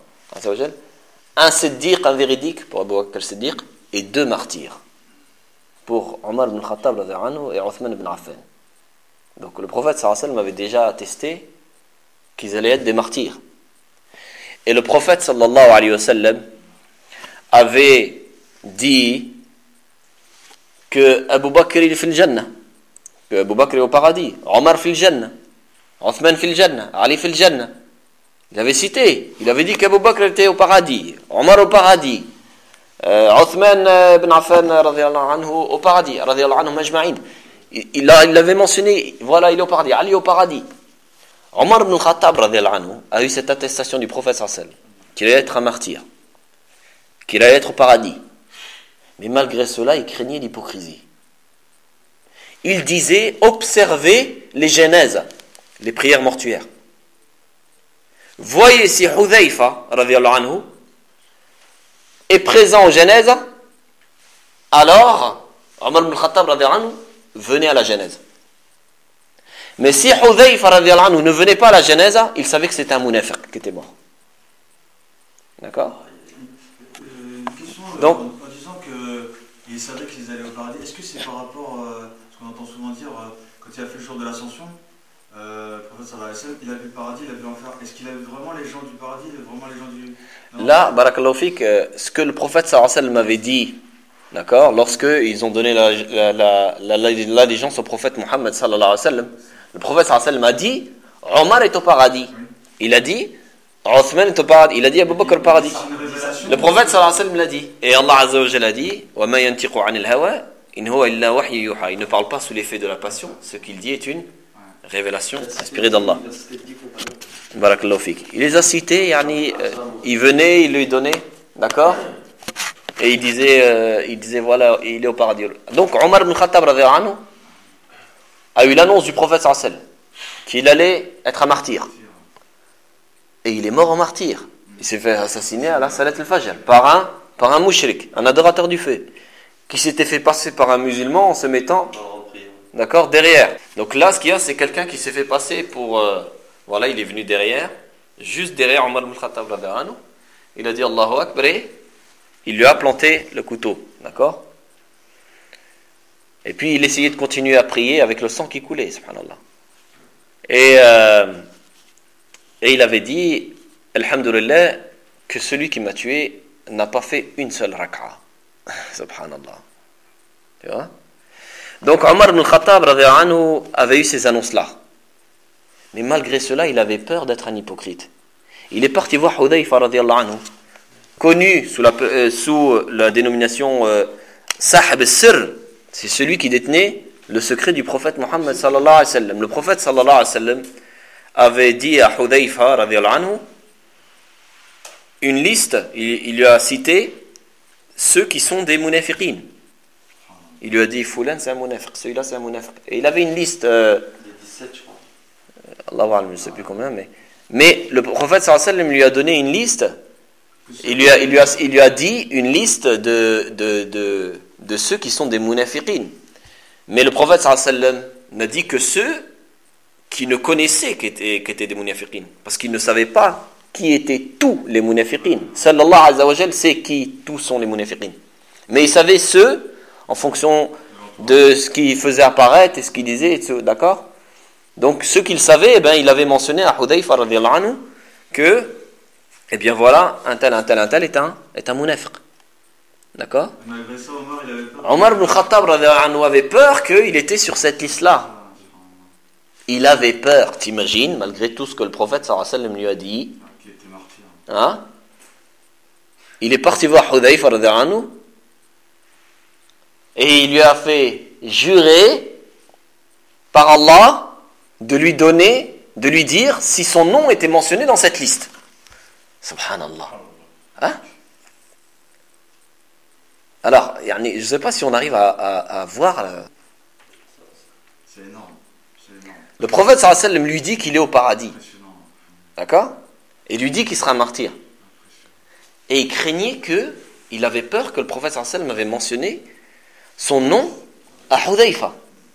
un siddiq, un véridique pour Abu Bakr al-Siddiq, et deux martyrs pour Omar ibn Khattab et Othman ibn Affan. Donc le prophète sallallahu alayhi wa sallam avait déjà attesté qu'ils allaient être des martyrs. Et le prophète sallallahu alayhi wa sallam avait dit que Abu Bakr il est fil Jannah, que Abu Bakr est au paradis, Omar fil Jannah, Othman fil Jannah, Ali fil Jannah. Il avait cité, il avait dit qu'Abu Bakr était au paradis, Omar au paradis, euh, Othman ibn Affan radiyallahu anhu au paradis, radiyallahu anhu majma'in. Il, il, a, il l'avait mentionné, voilà, il est au paradis, Ali au paradis. Omar ibn Khattab radiyallahu anhu a eu cette attestation du prophète sallallahu alayhi wa sallam qu'il allait être un martyr, qu'il allait être au paradis. Mais malgré cela, il craignait l'hypocrisie. Il disait observez les genèses, les prières mortuaires. Voyez si Hudhayfa radiyallahu anhu est présent aux genèses, alors Omar ibn Khattab radiyallahu anhu venait à la genèse. Mais si Hudhayfa radiyallahu anhu ne venait pas à la genèse, il savait que c'était un munafiq qui était mort. D'accord ? Euh, une question, euh, Donc, en, en disant qu'ils savaient qu'ils allaient au paradis, est-ce que c'est par rapport à euh, ce qu'on entend souvent dire, euh, quand il a fait le jour de l'ascension, euh, le prophète sallallahu alayhi wa sallam, il a vu le paradis, il a vu l'enfer. Est-ce qu'il a vu vraiment les gens du paradis, vraiment les gens du... Non. Là, barakallahu fik, euh, ce que le prophète sallallahu alayhi wa sallam avait dit, d'accord, lorsque ils ont donné la, la, la, la, la, l'allégeance au prophète Muhammad sallallahu alayhi wa sallam, le prophète sallallahu alayhi wa sallam a dit Omar est au paradis. Oui. Il a dit Othman est au paradis. Il a dit Abu Bakr au paradis. Le prophète sallallahu alayhi wa sallam l'a dit. Et Allah azza wa jalla a dit Wa ma yantiqu anil hawa in huwa illa wahyu yuha. Il ne parle pas sous l'effet de la passion. Ce qu'il dit est une révélation inspirée d'Allah. Barakallahu fik. Il les a cités, yani, euh, il venait, il lui donnait, d'accord, et il disait, euh, il disait voilà, il est au paradis. Donc Omar ibn Khattab radiyallahu anhu a eu l'annonce du prophète sallallahu alayhi wa sallam qu'il allait être un martyr. Et il est mort en martyr. Il s'est fait assassiner à la Salat al-Fajr par un, par un mouchrik, un adorateur du feu, qui s'était fait passer par un musulman en se mettant, d'accord, derrière. Donc là, ce qu'il y a, c'est quelqu'un qui s'est fait passer pour, euh, voilà, il est venu derrière, juste derrière Omar ibn Khattab radiyallahu anhu. Il a dit Allahu Akbar et il lui a planté le couteau, d'accord. Et puis il essayait de continuer à prier avec le sang qui coulait, subhanallah. Et, euh, et il avait dit, alhamdulillah, que celui qui m'a tué n'a pas fait une seule rak'a. Subhanallah. Tu vois? Donc Omar ibn Khattab radiyallahu anhu avait eu ces annonces-là. Mais malgré cela, il avait peur d'être un hypocrite. Il est parti voir Hudhayfa radiyallahu anhu, connu sous la, euh, sous la dénomination euh, Sahab al-Sirr. C'est celui qui détenait le secret du prophète Muhammad sallallahu alayhi wa sallam. Le prophète sallallahu alayhi wa sallam avait dit à Hudhayfa radiyallahu anhu une liste, il, il lui a cité ceux qui sont des munafiqin. Il lui a dit Foulan c'est un munafiq, celui-là c'est un munafiq. Et il avait une liste. Euh, dix-sept, je crois. Allah wa je ne sais plus combien, mais, mais le prophète sallallahu alayhi wa sallam lui a donné une liste. Il lui a, il lui a, il lui a dit une liste de, de, de, de ceux qui sont des munafiqin. Mais le prophète sallallahu alayhi wa sallam n'a dit que ceux qui ne connaissaient qu'étaient, qu'étaient des munafiqin. Parce qu'ils ne savaient pas qui étaient tous les munafiqin. Seul Allah Azza wa Jal sait qui tous sont les munafiqin. Mais il savait ceux en fonction de ce qu'il faisait apparaître et ce qu'il disait, d'accord? Donc ceux qu'il savait, eh ben, il avait mentionné à Hudayfa radiyallahu anhu que, eh bien voilà, un tel, un tel, un tel est un, est un munafiq. D'accord? Malgré ça, Omar, il avait peur. Omar ibn Khattab radiyallahu anhu avait peur qu'il était sur cette liste-là. Il avait peur, t'imagines, malgré tout ce que le prophète sallallahu alayhi wa sallam lui a dit. Qui était martyr. Hein? Il est parti voir Hudayfa radiyallahu anhu et il lui a fait jurer par Allah de lui donner, de lui dire si son nom était mentionné dans cette liste. Subhanallah. Hein? Alors, je ne sais pas si on arrive à, à, à voir. Euh... C'est énorme. C'est énorme. Le prophète sallallahu alayhi wa sallam lui dit qu'il est au paradis. D'accord? Et lui dit qu'il sera un martyr. Et il craignait que, il avait peur que le prophète sallallahu alayhi wa sallam avait mentionné son nom à Hudayfa.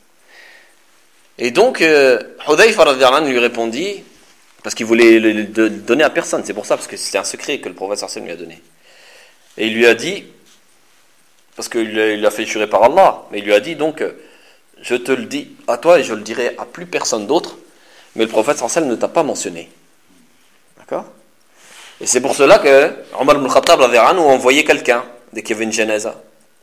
Et donc, euh, Hudayfa radiyallahu anhu lui répondit, parce qu'il voulait le, le, le donner à personne, c'est pour ça, parce que c'était un secret que le prophète sallallahu alayhi wa sallam lui a donné. Et il lui a dit, parce qu'il l'a fait jurer par Allah, mais il lui a dit donc, je te le dis à toi et je le dirai à plus personne d'autre, mais le prophète sallallahu alayhi wa sallam ne t'a pas mentionné. D'accord? Et c'est pour cela que Omar ibn Khattab radiyallahu anhu envoyait quelqu'un dès qu'il y avait une janaza.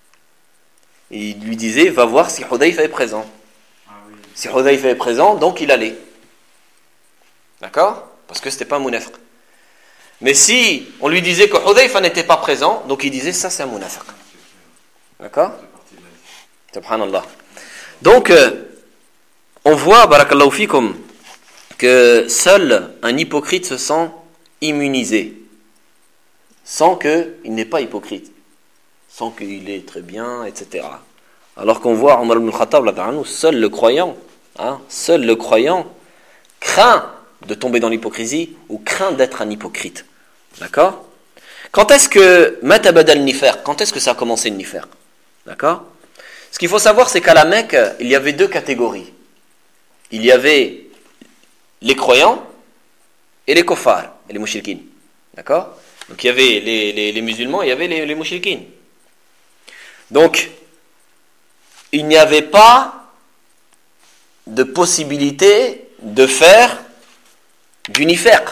Et il lui disait, va voir si Hudayfa est présent. Ah, oui. Si Hudayfa est présent, donc il allait. D'accord? Parce que c'était pas un munafiq. Mais si on lui disait que Hudayfa n'était pas présent, donc il disait, ça c'est un munafiq. D'accord? Subhanallah. Donc, euh, on voit, barakallahu fikum, que seul un hypocrite se sent immunisé, sans qu'il n'est pas hypocrite, sans qu'il est très bien, et cetera. Alors qu'on voit Omar ibn Khattab, seul le croyant, hein, seul le croyant craint de tomber dans l'hypocrisie ou craint d'être un hypocrite. D'accord? Quand est-ce que matabada al-nifaq, quand est-ce que ça a commencé le nifaq? D'accord? Ce qu'il faut savoir, c'est qu'à la Mecque, il y avait deux catégories. Il y avait les croyants et les kuffars, et les mouchriquins. D'accord? Donc il y avait les, les, les musulmans et il y avait les, les mouchriquins. Donc, il n'y avait pas de possibilité de faire du nifaq.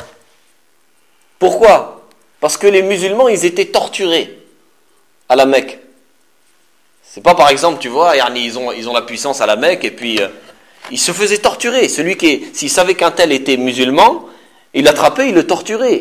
Pourquoi? Parce que les musulmans, ils étaient torturés à la Mecque. C'est pas par exemple, tu vois, ils ont, ils ont la puissance à la Mecque et puis euh, ils se faisaient torturer. Celui qui, est, s'il savait qu'un tel était musulman, il l'attrapait, il le torturait.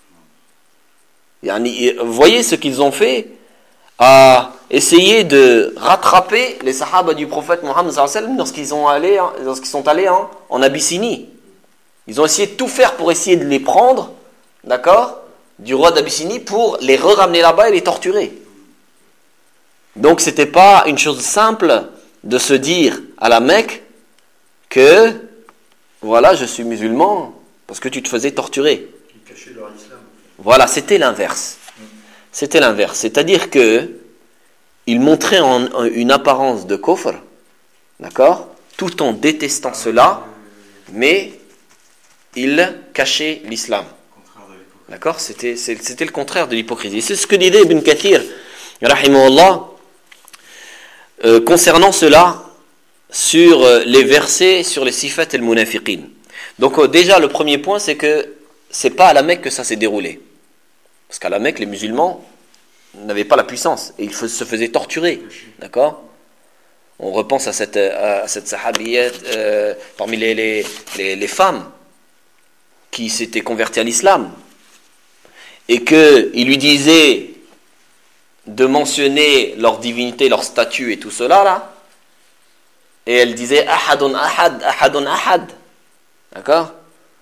Vous voyez ce qu'ils ont fait à essayer de rattraper les sahaba du prophète Mohammed sallallahu alayhi wa sallam lorsqu'ils sont allés, lorsqu'ils sont allés en, en Abyssinie. Ils ont essayé de tout faire pour essayer de les prendre, d'accord, du roi d'Abyssinie pour les re-ramener là-bas et les torturer. Donc c'était pas une chose simple de se dire à la Mecque que voilà, je suis musulman parce que tu te faisais torturer. Ils cachaient leur islam. Voilà, c'était l'inverse. C'était l'inverse, c'est-à-dire que ils montraient en, en une apparence de kufr, d'accord, tout en détestant cela, mais ils cachaient l'islam. D'accord, c'était c'était le contraire de l'hypocrisie. C'est ce que disait Ibn Kathir rahimahullah euh, concernant cela sur euh, les versets sur les sifat et le munafiqin. Donc euh, déjà le premier point, c'est que c'est pas à la Mecque que ça s'est déroulé. Parce qu'à la Mecque, les musulmans n'avaient pas la puissance et ils se faisaient torturer. D'accord? On repense à cette, à cette sahabiyette euh, parmi les, les, les, les femmes qui s'étaient converties à l'islam et qu'ils lui disaient de mentionner leur divinité, leur statut et tout cela là, et elle disait ahadun ahad, ahadun ahad. D'accord?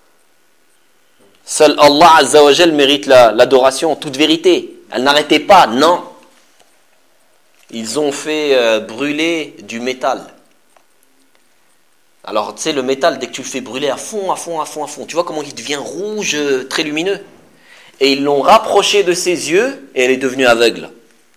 Seul Allah Azza wa Jal mérite la, l'adoration en toute vérité. Elle n'arrêtait pas, non. Ils ont fait euh, brûler du métal. Alors, tu sais, le métal, dès que tu le fais brûler à fond, à fond, à fond, à fond, tu vois comment il devient rouge, euh, très lumineux. Et ils l'ont rapproché de ses yeux et elle est devenue aveugle.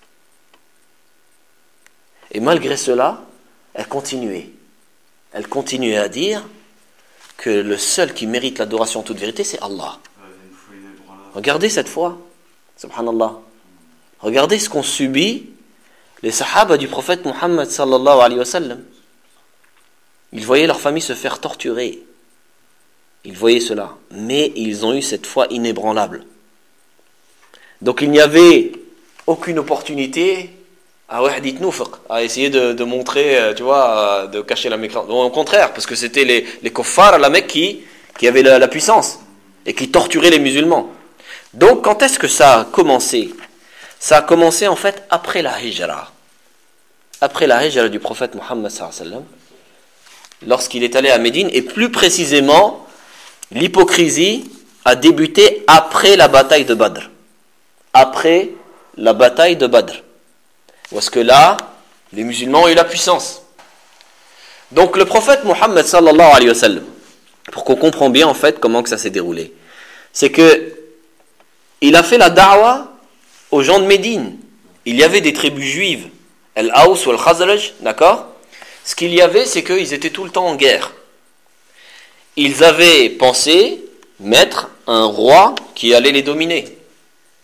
Et malgré cela, elle continuait. Elle continuait à dire que le seul qui mérite l'adoration en toute vérité, c'est Allah. Regardez cette foi, subhanallah. Regardez ce qu'ont subi les sahaba du prophète Muhammad sallallahu alayhi wa sallam. Ils voyaient leur famille se faire torturer. Ils voyaient cela. Mais ils ont eu cette foi inébranlable. Donc il n'y avait aucune opportunité à wahdi tnoufiq, à essayer de, de montrer, tu vois, de cacher la mécréance. Au contraire, parce que c'était les, les kuffars à la Mecque qui, qui avaient la, la puissance et qui torturaient les musulmans. Donc quand est-ce que ça a commencé ? Ça a commencé en fait après la hijra. Après la hijra du prophète Muhammad sallallahu alayhi wa sallam, lorsqu'il est allé à Médine, et plus précisément, l'hypocrisie a débuté après la bataille de Badr. Après la bataille de Badr. Parce que là, les musulmans ont eu la puissance. Donc le prophète Muhammad sallallahu alayhi wa sallam, pour qu'on comprenne bien en fait comment que ça s'est déroulé, c'est que il a fait la da'wa aux gens de Médine. Il y avait des tribus juives, Al-Aws ou Al-Khazraj, d'accord ? Ce qu'il y avait, c'est qu'ils étaient tout le temps en guerre. Ils avaient pensé mettre un roi qui allait les dominer. D'accord ?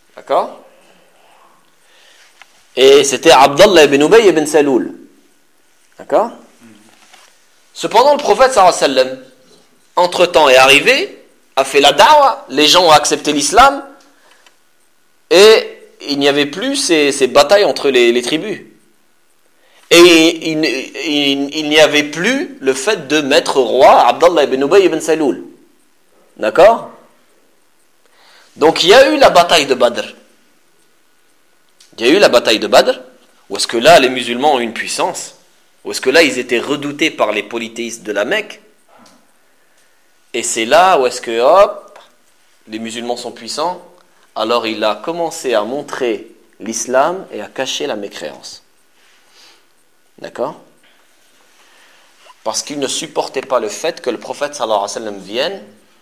Et c'était Abdallah ibn Ubay ibn Saloul. D'accord ? Cependant, le prophète sallallahu alayhi wa sallam, entre-temps, est arrivé, a fait la da'wa, les gens ont accepté l'islam, et il n'y avait plus ces, ces batailles entre les, les tribus. Et il, il, il n'y avait plus le fait de mettre roi Abdallah ibn Ubay ibn Saloul. D'accord ? Donc il y a eu la bataille de Badr. Il y a eu la bataille de Badr, où est-ce que là les musulmans ont une puissance, où est-ce que là ils étaient redoutés par les polythéistes de la Mecque. Et c'est là où est-ce que hop, les musulmans sont puissants. Alors il a commencé à montrer l'islam et à cacher la mécréance. D'accord ? Parce qu'il ne supportait pas le fait que le prophète sallallahu alayhi wa sallam vienne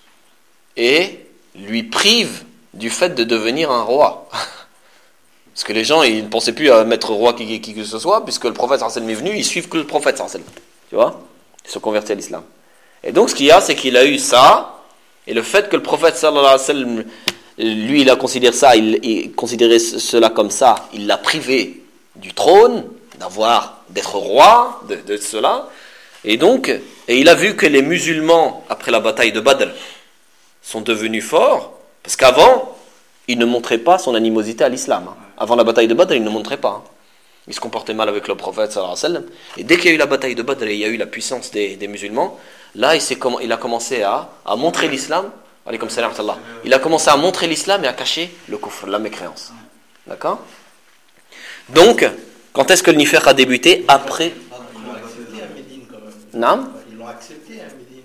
et lui prive du fait de devenir un roi. Parce que les gens, ils ne pensaient plus à mettre roi qui, qui que ce soit, puisque le prophète sallallahu alayhi wa sallam est venu, ils suivent que le prophète sallallahu alayhi wa sallam. Tu vois ? Ils se convertis à l'islam. Et donc ce qu'il y a, c'est qu'il a eu ça, et le fait que le prophète sallallahu alayhi wa sallam, lui, il a considéré ça, il, il considérait cela comme ça, il l'a privé du trône, d'avoir, d'être roi, de, de cela. Et donc, et il a vu que les musulmans, après la bataille de Badr, sont devenus forts, parce qu'avant, il ne montrait pas son animosité à l'islam. Hein. Avant la bataille de Badr, il ne montrait pas. Hein. Il se comportait mal avec le prophète, sallallahu alayhi wa sallam. Et dès qu'il y a eu la bataille de Badr et il y a eu la puissance des, des musulmans, là, il, s'est, il a commencé à, à montrer l'islam. Alaykoum salam wa rahmatullah. Il a commencé à montrer l'islam et à cacher le kufr, la mécréance. D'accord ? Donc, quand est-ce que le nifaq a débuté ? Après. Ils l'ont accepté à Médine quand même. Naam ? Ils l'ont accepté à Médine.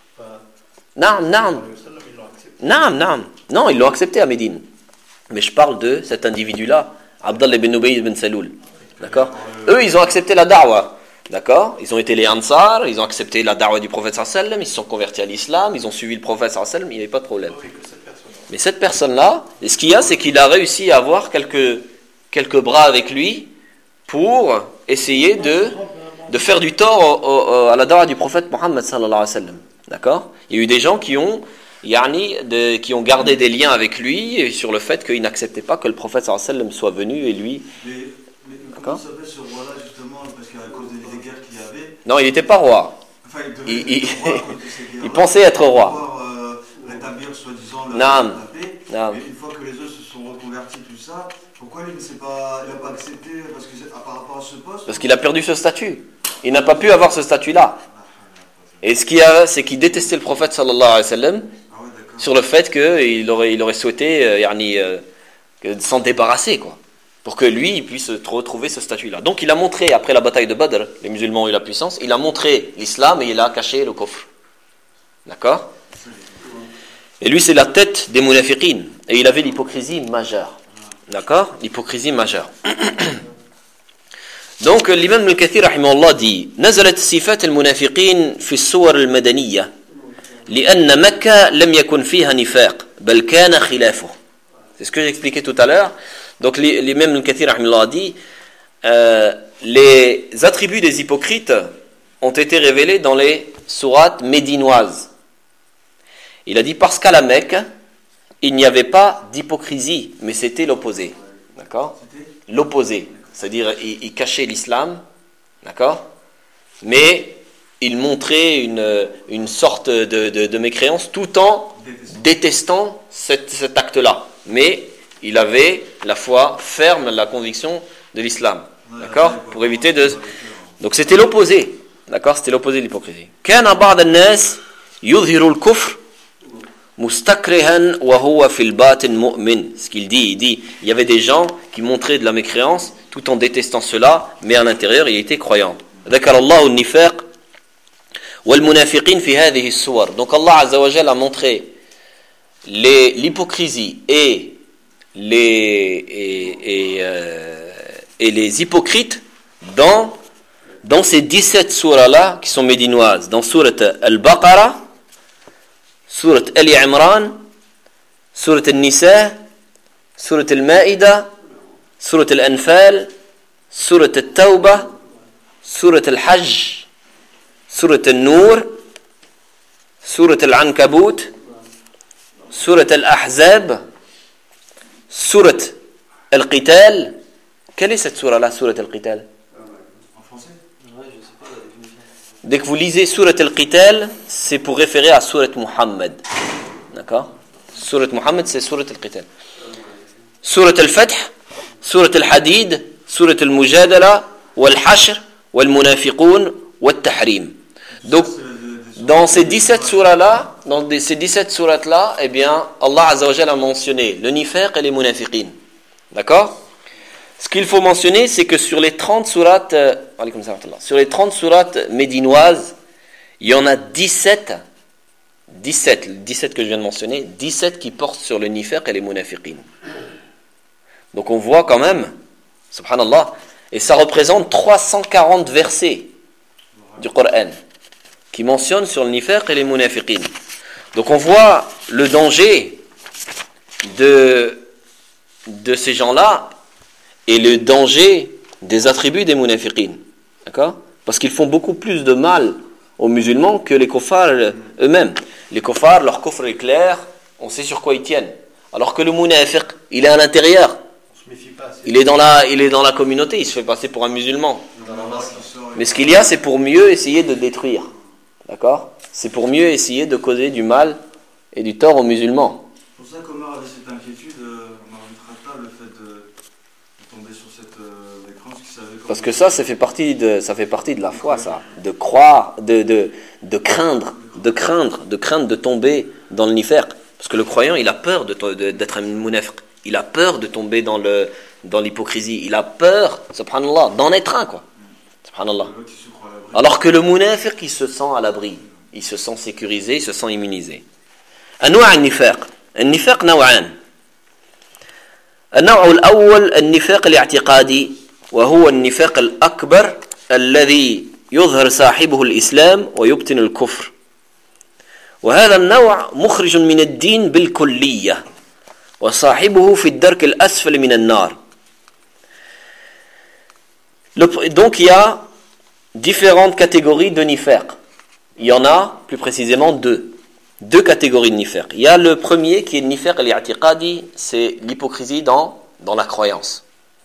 Naam, naam. Ils l'ont accepté. Naam, naam. Non, ils l'ont accepté à Médine. Mais je parle de cet individu-là, Abdallah ibn Ubay ibn Saloul. D'accord ? Eux, ils ont accepté la da'wa. D'accord ? Ils ont été les Ansar, ils ont accepté la da'wa du prophète sallallahu alayhi wa sallam, ils se sont convertis à l'islam, ils ont suivi le prophète sallallahu alayhi wa sallam, il n'y avait pas de problème. Mais cette personne-là, et ce qu'il y a, c'est qu'il a réussi à avoir quelques, quelques bras avec lui pour essayer de, de faire du tort au, au, à la da'wa du prophète Muhammad sallallahu alayhi wa sallam. D'accord ? Il y a eu des gens qui ont, yani, de, qui ont gardé des liens avec lui et sur le fait qu'ils n'acceptaient pas que le prophète sallallahu alayhi wa sallam soit venu et lui... Mais, mais comment s'appelle ce roi-là justement, parce qu'à cause des, des guerres qu'il y avait... Non, il n'était pas roi. Enfin, il devait Il, il, être roi à cause de ces guerres-là. il pensait être roi. Pouvoir euh, rétablir soi-disant la, Naam. la paix. Naam. Et une fois que les autres se sont reconvertis, tout ça, pourquoi lui ne s'est pas, il n'a pas accepté parce que c'est, par rapport à ce poste? Parce qu'il a perdu ce statut. Il n'a pas pu avoir ce statut-là. Et ce qu'il y a, c'est qu'il détestait le prophète sallallahu alayhi wa sallam Ah ouais, d'accord. sur le fait qu'il aurait, il aurait souhaité euh, yani, euh, que- s'en débarrasser, quoi. Pour que lui, il puisse retrouver ce statut-là. Donc il a montré, après la bataille de Badr, les musulmans ont eu la puissance, il a montré l'islam et il a caché le kufr. D'accord ? Et lui, c'est la tête des munafiqin. Et il avait l'hypocrisie majeure. D'accord ? L'hypocrisie majeure. Donc l'imam al-Kathir rahimahullah dit نزلت صفات المنافقين في السور المدنية لأن مكة لم يكن فيها نفاق بل كان خلافه. C'est ce que j'ai expliqué tout à l'heure. Donc l'imam al-Kathir rahimahullah dit euh, les attributs des hypocrites ont été révélés dans les sourates médinoises. Il a dit parce qu'à la Mecque il n'y avait pas d'hypocrisie, mais c'était l'opposé. D'accord ? L'opposé. C'est-à-dire, il, il cachait l'islam, d'accord ? Mais il montrait une, une sorte de, de, de mécréance tout en détestant cet, cet acte-là. Mais il avait la foi ferme, la conviction de l'islam. D'accord ? Pour éviter de... Donc c'était l'opposé. D'accord ? C'était l'opposé de l'hypocrisie. كان بعض الناس يظهر الكفر مستكرها وهو في الباطن مؤمن. Ce qu'il dit, il dit, il y avait des gens qui montraient de la mécréance tout en détestant cela, mais à l'intérieur il était croyant. ذكر الله النفاق والمنافقين في هذه الصور. Donc Allah Azza wa Jalla a montré les, l'hypocrisie et les et, et, euh, et les hypocrites dans dans ces dix-sept surahs là qui sont médinoises, dans surat Al-Baqarah, surat Ali Imran, surat Al-Nisa, surat Al-Ma'idah, surat Al-Anfal, surat Al-Tawbah, surat Al-Hajj, surat Al-Nur, surat Al-Ankabut, surat Al-Ahzab, surat Al-Qital. Quelle est cette surah là, surat Al-Qital? Dès que vous lisez Surat Al-Qital, c'est pour référer à Surat Muhammad. D'accord ? Surat Muhammad, c'est Surat Al-Qital. Surat Al-Fath, Surat Al-Hadid, Surat Al-Mujadala, Wal-Hashr, Wal-Munafiqun, Wal-Tahrim. Donc, dans ces dix-sept surahs-là, dans ces dix-sept surahs-là, eh bien, Allah Azza wa Jalla a mentionné le nifaq et les munafiqin. D'accord ? Ce qu'il faut mentionner, c'est que sur les trente sourates, euh, sur les trente sourates médinoises, il y en a dix-sept, dix-sept, dix-sept que je viens de mentionner, dix-sept qui portent sur le nifaq et les munafiqin. Donc on voit quand même, subhanallah, et ça représente trois cent quarante versets du Coran qui mentionnent sur le nifaq et les munafiqin. Donc on voit le danger de, de ces gens-là et le danger des attributs des munafiqin. D'accord ? Parce qu'ils font beaucoup plus de mal aux musulmans que les kuffars eux-mêmes. Les kuffars, leur kufr est clair, on sait sur quoi ils tiennent. Alors que le munafiq, il est à l'intérieur. Il est dans la, il est dans la communauté, il se fait passer pour un musulman. Mais ce qu'il y a, c'est pour mieux essayer de détruire. D'accord ? C'est pour mieux essayer de causer du mal et du tort aux musulmans. C'est pour ça qu'Omar avait cette inquiétude, Omar ibn Khattab, le fait de tomber sur cette euh, écran, parce qu'il savait comment... Parce que ça, ça fait partie de, ça fait partie de la foi, ça, de croire, de, de, de craindre, de craindre, de craindre de tomber dans le nifaq. Parce que le croyant, il a peur de, de, d'être un munafiq. Il a peur de tomber dans le, dans l'hypocrisie. Il a peur, subhanallah, d'en être un, quoi. Subhanallah. Alors que le munafiq, il se sent à l'abri, il se sent sécurisé, il se sent immunisé. أنواع النفاق. النفاق نوعان. النوع الأول النفاق الاعتقادي وهو النفاق الأكبر الذي يظهر صاحبه الإسلام ويبطن الكفر. وهذا النوع مخرج من الدين بالكلية وصاحبه في الدرك الأسفل من النار. Donc il y a différentes catégories de nifaq. Il y en a plus précisément deux. Deux catégories de nifaq. Il y a le premier qui est nifaq al-i'tiqadi, c'est l'hypocrisie dans, dans la croyance.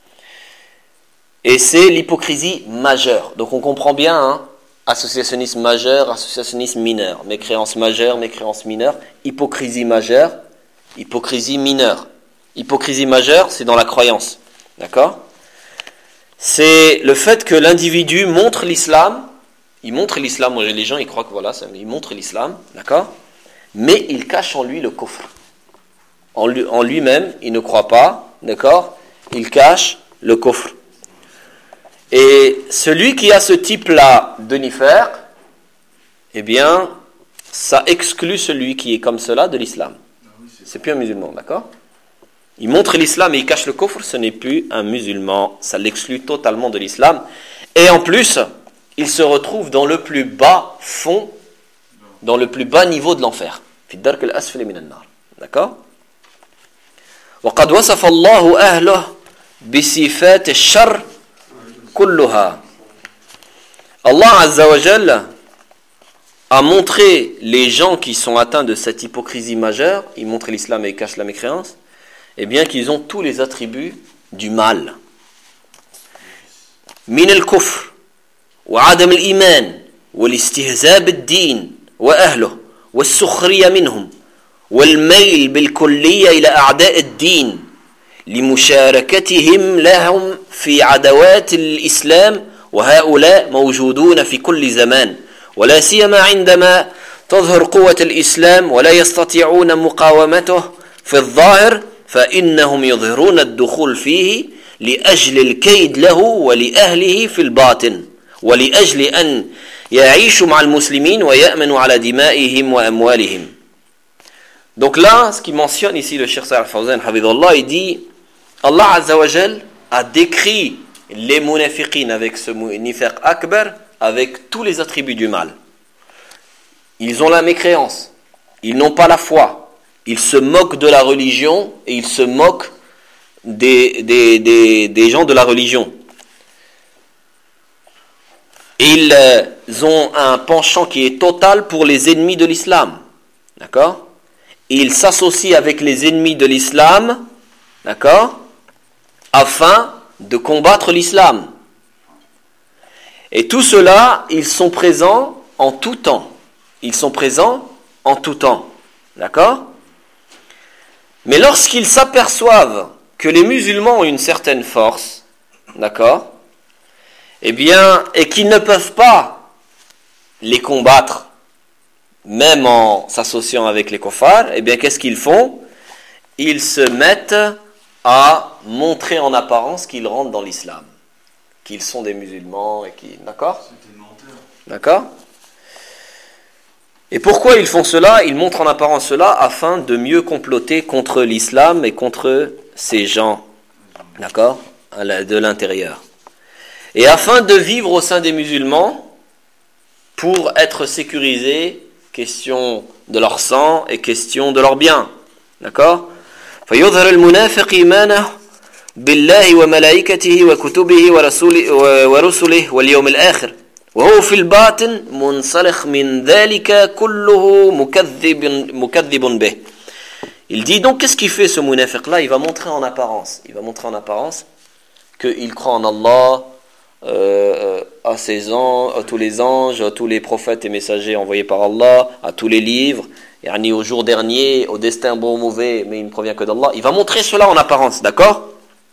Et c'est l'hypocrisie majeure. Donc on comprend bien, hein, associationnisme majeur, associationnisme mineur, mécréance majeure, mécréance mineure, hypocrisie majeure, hypocrisie mineure. Hypocrisie majeure, c'est dans la croyance. D'accord ? C'est le fait que l'individu montre l'islam, il montre l'islam, les gens ils croient que voilà, ça, il montre l'islam, d'accord ? Mais il cache en lui le kufr. En, lui, en lui-même, il ne croit pas, d'accord ? Il cache le kufr. Et celui qui a ce type-là de nifaq, eh bien, ça exclut celui qui est comme cela de l'islam. C'est plus un musulman, d'accord ? Il montre l'islam et il cache le kufr, ce n'est plus un musulman. Ça l'exclut totalement de l'islam. Et en plus, il se retrouve dans le plus bas fond, dans le plus bas niveau de l'enfer. في الدرك الأسفل من النار. D'accord? وقد وصف الله أهله بصفات الشر كلها. Allah Azza wa Jalla a montré les gens qui sont atteints de cette hypocrisie majeure, ils montrent l'islam et ils cachent la mécréance, eh bien qu'ils ont tous les attributs du mal. Min al-kufr, wa adam al-iman, wa l'istihza bid-din, wa ahluh, wa al-sukhriya minhum, wa al-mayl bil-kulliyya ila a'da' ad-din, لمشاركتهم لهم في عدوات الإسلام وهؤلاء موجودون في كل زمان ولا سيما عندما تظهر قوة الإسلام ولا يستطيعون مقاومته في الظاهر فإنهم يظهرون الدخول فيه لأجل الكيد له ولأهله في الباطن ولأجل أن يعيشوا مع المسلمين ويأمنوا على دمائهم وأموالهم. Donc là, ce qu'il mentionne ici le Cheikh Salih Al-Fawzan, Hafidhullah, il dit Allah Azza wa Jal a décrit les munafiqin avec ce nifaq akbar avec tous les attributs du mal. Ils ont la mécréance, ils n'ont pas la foi, ils se moquent de la religion et ils se moquent des, des, des, des gens de la religion. Ils ont un penchant qui est total pour les ennemis de l'islam. D'accord ? Ils s'associent avec les ennemis de l'islam, d'accord ? Afin de combattre l'islam. Et tout cela, ils sont présents en tout temps. Ils sont présents en tout temps. D'accord ? Mais lorsqu'ils s'aperçoivent que les musulmans ont une certaine force, d'accord ? Eh bien, et qu'ils ne peuvent pas les combattre, même en s'associant avec les kuffars, eh bien, qu'est-ce qu'ils font ? Ils se mettent à montrer en apparence qu'ils rentrent dans l'islam, qu'ils sont des musulmans et qui, d'accord ? C'était menteur. D'accord ? Et pourquoi ils font cela ? Ils montrent en apparence cela afin de mieux comploter contre l'islam et contre ces gens, d'accord ? De l'intérieur. Et afin de vivre au sein des musulmans pour être sécurisés, question de leur sang et question de leur bien. D'accord ? فيظهر المنافق إيمانه بالله وملائكته وكتبه ورسوله ورسله واليوم الآخر وهو في الباطن منسلخ من ذلك كله مكذب مكذب به. Il dit donc qu'est-ce qu'il fait ce munafiq là ? Il va montrer en apparence, il va montrer en apparence qu'il croit en Allah, euh, à ses anges, à tous les anges, à tous les prophètes et messagers envoyés par Allah, à tous les livres, yani au jour dernier, au destin bon ou mauvais, mais il ne provient que d'Allah. Il va montrer cela en apparence, d'accord ?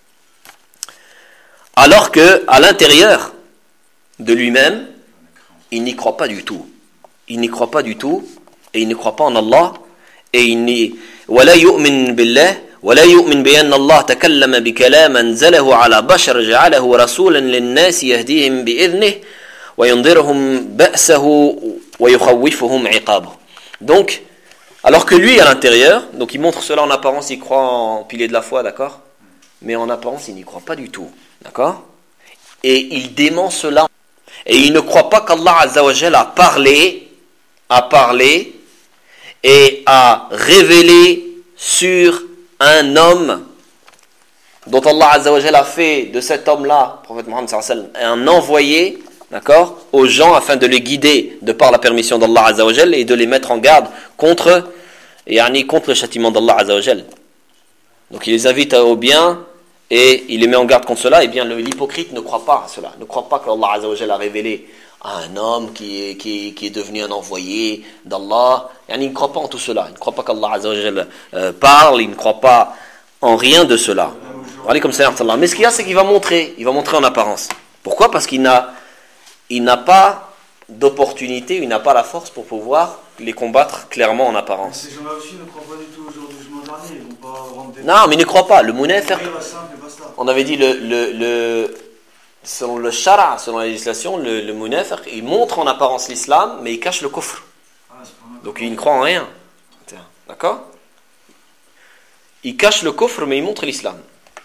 Alors que à l'intérieur de lui-même, il n'y croit pas du tout. Il n'y croit pas du tout, et il ne croit pas en Allah, et il n'y ولا يؤمن بالله ولا يؤمن بأن الله تكلم بكلام أنزله على بشر جعله رسولا للناس يهديهم بإذنه وينذرهم بأسه ويخوفهم عقابه. Donc, alors que lui à l'intérieur, donc il montre cela en apparence, il croit en pilier de la foi, d'accord ? Mais en apparence, il n'y croit pas du tout, d'accord ? Et il dément cela. Et il ne croit pas qu'Allah Azza wa Jalla a parlé, a parlé et a révélé sur un homme dont Allah Azza wa Jalla a fait de cet homme-là, le prophète Mohammed sallallahu alayhi wa sallam, un envoyé, d'accord, aux gens afin de les guider de par la permission d'Allah Azza wa Jalla et de les mettre en garde contre, yani contre le châtiment d'Allah Azza wa Jalla. Donc il les invite au bien et il les met en garde contre cela. Et bien l'hypocrite ne croit pas à cela, ne croit pas qu'Allah Azza wa Jalla a révélé à un homme qui est, qui, qui est devenu un envoyé d'Allah. Yani, il ne croit pas en tout cela. Il ne croit pas qu'Allah Azza wa Jalla euh, parle. Il ne croit pas en rien de cela. Mais ce qu'il y a, c'est qu'il va montrer. Il va montrer en apparence. Pourquoi ? Parce qu'il n'a, il n'a pas d'opportunité, il n'a pas la force pour pouvoir les combattre clairement en apparence. Ces gens-là aussi ne croient pas du tout au jour du jugement dernier. Ils vont pas rendre des... Non, mais il ne croit pas. Le munafiq, on avait dit le... le, le selon le shara, selon la législation, le, le munafiq, il montre en apparence l'islam, mais il cache le kufr. Donc il ne croit en rien. D'accord ? Il cache le kufr, mais il montre l'islam.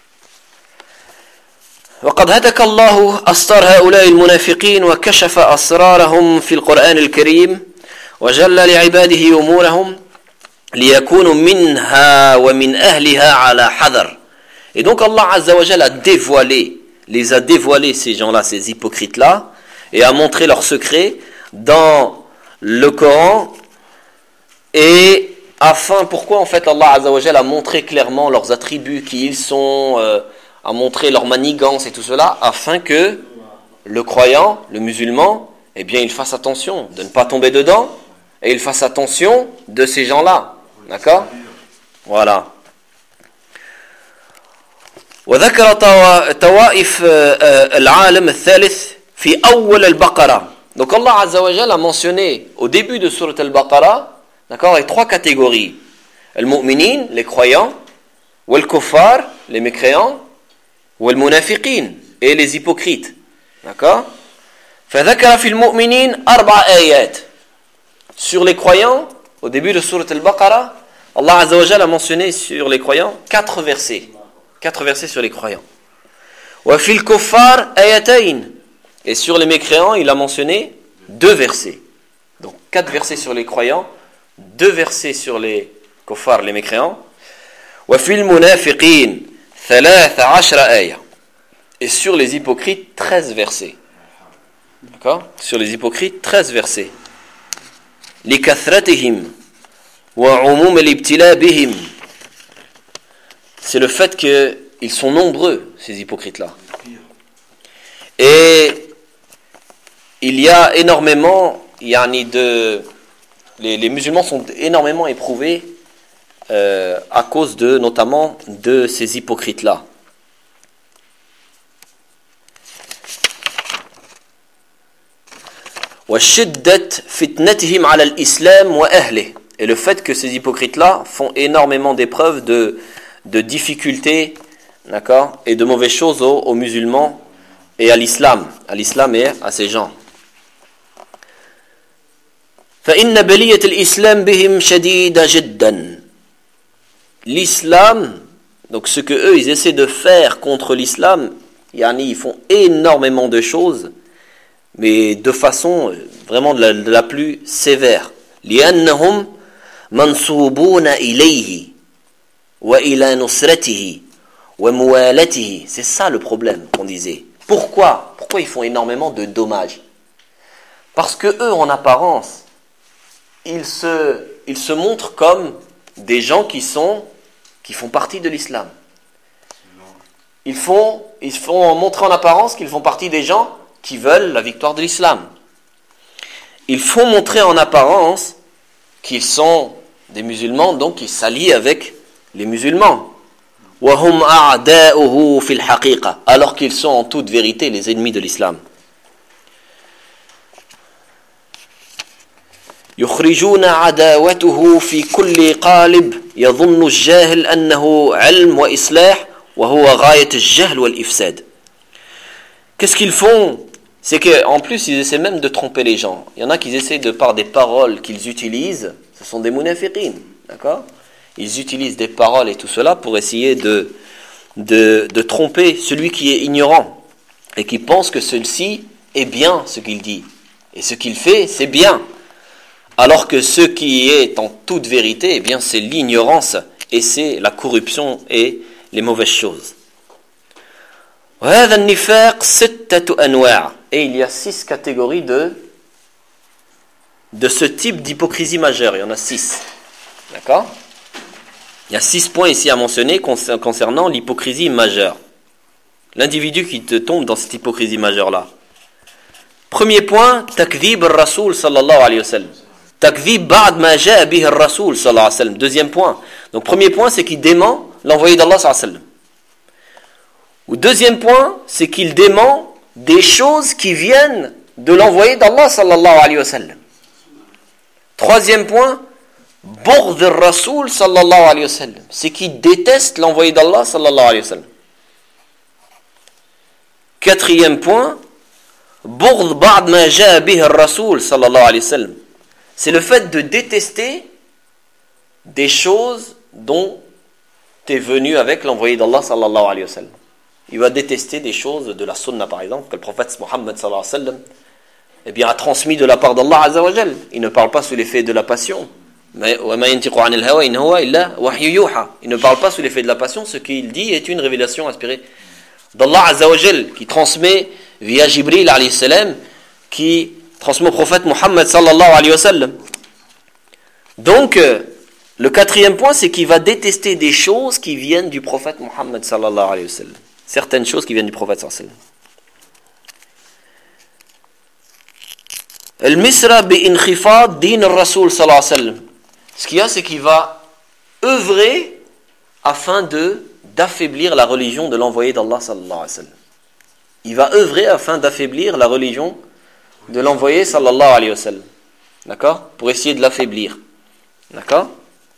وقد هتك الله أستار هؤلاء المنافقين وكشف أسرارهم في القرآن الكريم وجل لعباده أمورهم ليكونوا منها ومن أهلها على حذر. Et donc Allah Azza wa Jalla a dévoilé les a dévoilés, ces gens-là, ces hypocrites-là, et a montré leurs secrets dans le Coran et afin, pourquoi en fait Allah Azza wa Jal a montré clairement leurs attributs, qui ils sont, euh, a montré leur manigance et tout cela, afin que le croyant, le musulman, eh bien il fasse attention de ne pas tomber dedans et il fasse attention de ces gens-là. D'accord ? Voilà. وذكر طوائف العالم الثالث في أول البقرة. Donc Allah Azza wa Jal a mentionné au début de Surat al-Baqarah, d'accord, les trois catégories. Al-mu'minin, les croyants, wal-kuffar, les mécréants, wal-munafiqin, et les hypocrites. D'accord ? فذكر في المؤمنين أربع آيات. Sur les croyants, au début de Surat al-Baqarah, Allah Azza wa Jal a mentionné sur les croyants quatre versets. Quatre versets sur les croyants. وفي الكفار آيتين. Et sur les mécréants, il a mentionné deux versets. Donc quatre versets sur les croyants, deux versets sur les kuffars, les mécréants. وفي المنافقين ثلاث عشر آية. Et sur les hypocrites, treize versets. D'accord ? Sur les hypocrites, treize versets. لكثرتهم وعموم الابتلاء بهم. C'est le fait qu'ils sont nombreux, ces hypocrites-là. Et il y a énormément, yani de, les, les musulmans sont énormément éprouvés euh, à cause de, notamment, de ces hypocrites-là. وشدة فتنتهم على الإسلام وأهله. Et le fait que ces hypocrites-là font énormément d'épreuves de de difficultés, d'accord, et de mauvaises choses aux, aux musulmans et à l'islam, à l'islam et à ces gens. فإن بلية الإسلام بهم شديدة جدا. L'islam, donc ce que eux ils essaient de faire contre l'islam, yani ils font énormément de choses, mais de façon vraiment de la, de la plus sévère. لأنهم منصوبون إليه. C'est ça le problème qu'on disait. Pourquoi Pourquoi ils font énormément de dommages ? Parce que eux, en apparence, ils se, ils se montrent comme des gens qui sont, qui font partie de l'islam. Ils font, ils font montrer en apparence qu'ils font partie des gens qui veulent la victoire de l'islam. Ils font montrer en apparence qu'ils sont des musulmans, donc qui s'allient avec les musulmans, alors qu'ils sont en toute vérité les ennemis de l'islam. يخرجون عداوته في كل قالب يظن الجاهل أنه علم وإصلاح وهو غاية الجهل والإفساد. Qu'est-ce qu'ils font? C'est qu'en plus ils essaient même de tromper les gens. Il y en a qui essaient de par des paroles qu'ils utilisent, ce sont des munafiqin, d'accord? Ils utilisent des paroles et tout cela pour essayer de, de, de tromper celui qui est ignorant et qui pense que celui-ci est bien ce qu'il dit. Et ce qu'il fait, c'est bien. Alors que ce qui est en toute vérité, eh bien, c'est l'ignorance et c'est la corruption et les mauvaises choses. Et il y a six catégories de, de ce type d'hypocrisie majeure. Il y en a six. D'accord ? Il y a six points ici à mentionner concernant l'hypocrisie majeure. L'individu qui te tombe dans cette hypocrisie majeure-là. Premier point, takdhib al-Rasoul sallallahu alayhi wa sallam. Takdhib ba'd ma ja'a bihi al-Rasoul sallallahu alayhi wa sallam. Deuxième point. Donc premier point, c'est qu'il dément l'envoyé d'Allah sallallahu alayhi wa sallam. Ou deuxième point, c'est qu'il dément des choses qui viennent de l'envoyé d'Allah sallallahu alayhi wa sallam. Troisième point, Bourd al-Rasoul sallallahu alayhi wa sallam, c'est qu'il déteste l'envoyé d'Allah sallallahu alayhi wa sallam. Quatrième point, Bourd ba'd ma ja'a bihi al-Rasoul sallallahu alayhi wa sallam, c'est le fait de détester des choses dont est venu avec l'envoyé d'Allah sallallahu alayhi wa sallam. Il va détester des choses de la sunna par exemple, que le prophète Mohammed sallallahu alayhi wa sallam eh bien, a transmis de la part d'Allah azza wa jal. Il ne parle pas sous l'effet de la passion. Mais il ne parle pas sous l'effet de la passion. Ce qu'il dit est une révélation inspirée d'Allah azza wa jal, qui transmet via Jibril alayhi salam, qui transmis au prophète Muhammad sallallahu alayhi wa sallam. Donc, euh, le quatrième point, c'est qu'il va détester des choses qui viennent du prophète Muhammad sallallahu alayhi wa sallam. Certaines choses qui viennent du prophète sallallahu alayhi wa sallam. Al-misra bi-inkhifad din al-rasoul sallallahu alayhi wa sallam. Ce qu'il y a, c'est qu'il va œuvrer afin de, d'affaiblir la religion de l'envoyé d'Allah sallallahu alayhi wa sallam. Il va œuvrer afin d'affaiblir la religion de l'envoyé sallallahu alayhi wa sallam. D'accord? Pour essayer de l'affaiblir. D'accord?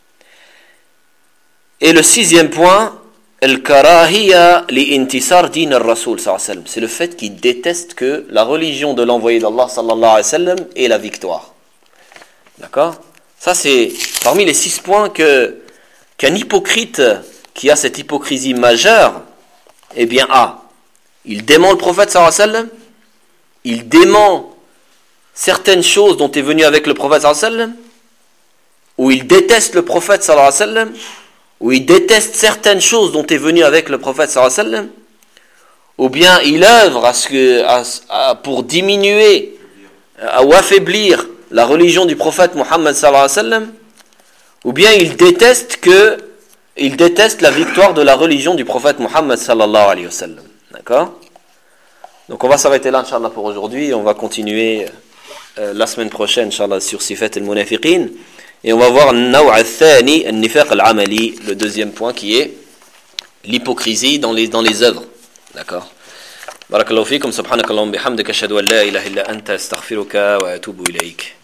Et le sixième point, al-karahiya li-intisar din al-rasoul sallallahu alayhi wa sallam. C'est le fait qu'il déteste que la religion de l'envoyé d'Allah sallallahu alayhi wa sallam ait la victoire. D'accord? Ça, c'est parmi les six points que, qu'un hypocrite qui a cette hypocrisie majeure, eh bien, a. Il dément le prophète sallallahu alayhi wa sallam, il dément certaines choses dont est venu avec le prophète sallallahu alayhi wa sallam, ou il déteste le prophète sallallahu alayhi wa sallam, ou il déteste certaines choses dont est venu avec le prophète sallallahu alayhi wa sallam, ou bien il œuvre à ce que, à, à, pour diminuer à, ou affaiblir la religion du prophète Muhammad sallallahu alayhi wa sallam, ou bien il déteste que il déteste la victoire de la religion du prophète Muhammad sallallahu alayhi wa sallam. D'accord? Donc on va s'arrêter là, Inch'Allah, pour aujourd'hui, et on va continuer euh, la semaine prochaine, Inch'Allah, sur Sifat al-Munafiqin, et on va voir Naw' al-Thani, al-Nifaq al-Amali, le deuxième point qui est l'hypocrisie dans les, dans les œuvres. D'accord? Barakallahu fikum, subhanakallahum bihamdika, ashhadu an la ilaha illa anta, astaghfiruka wa atubu ilayk.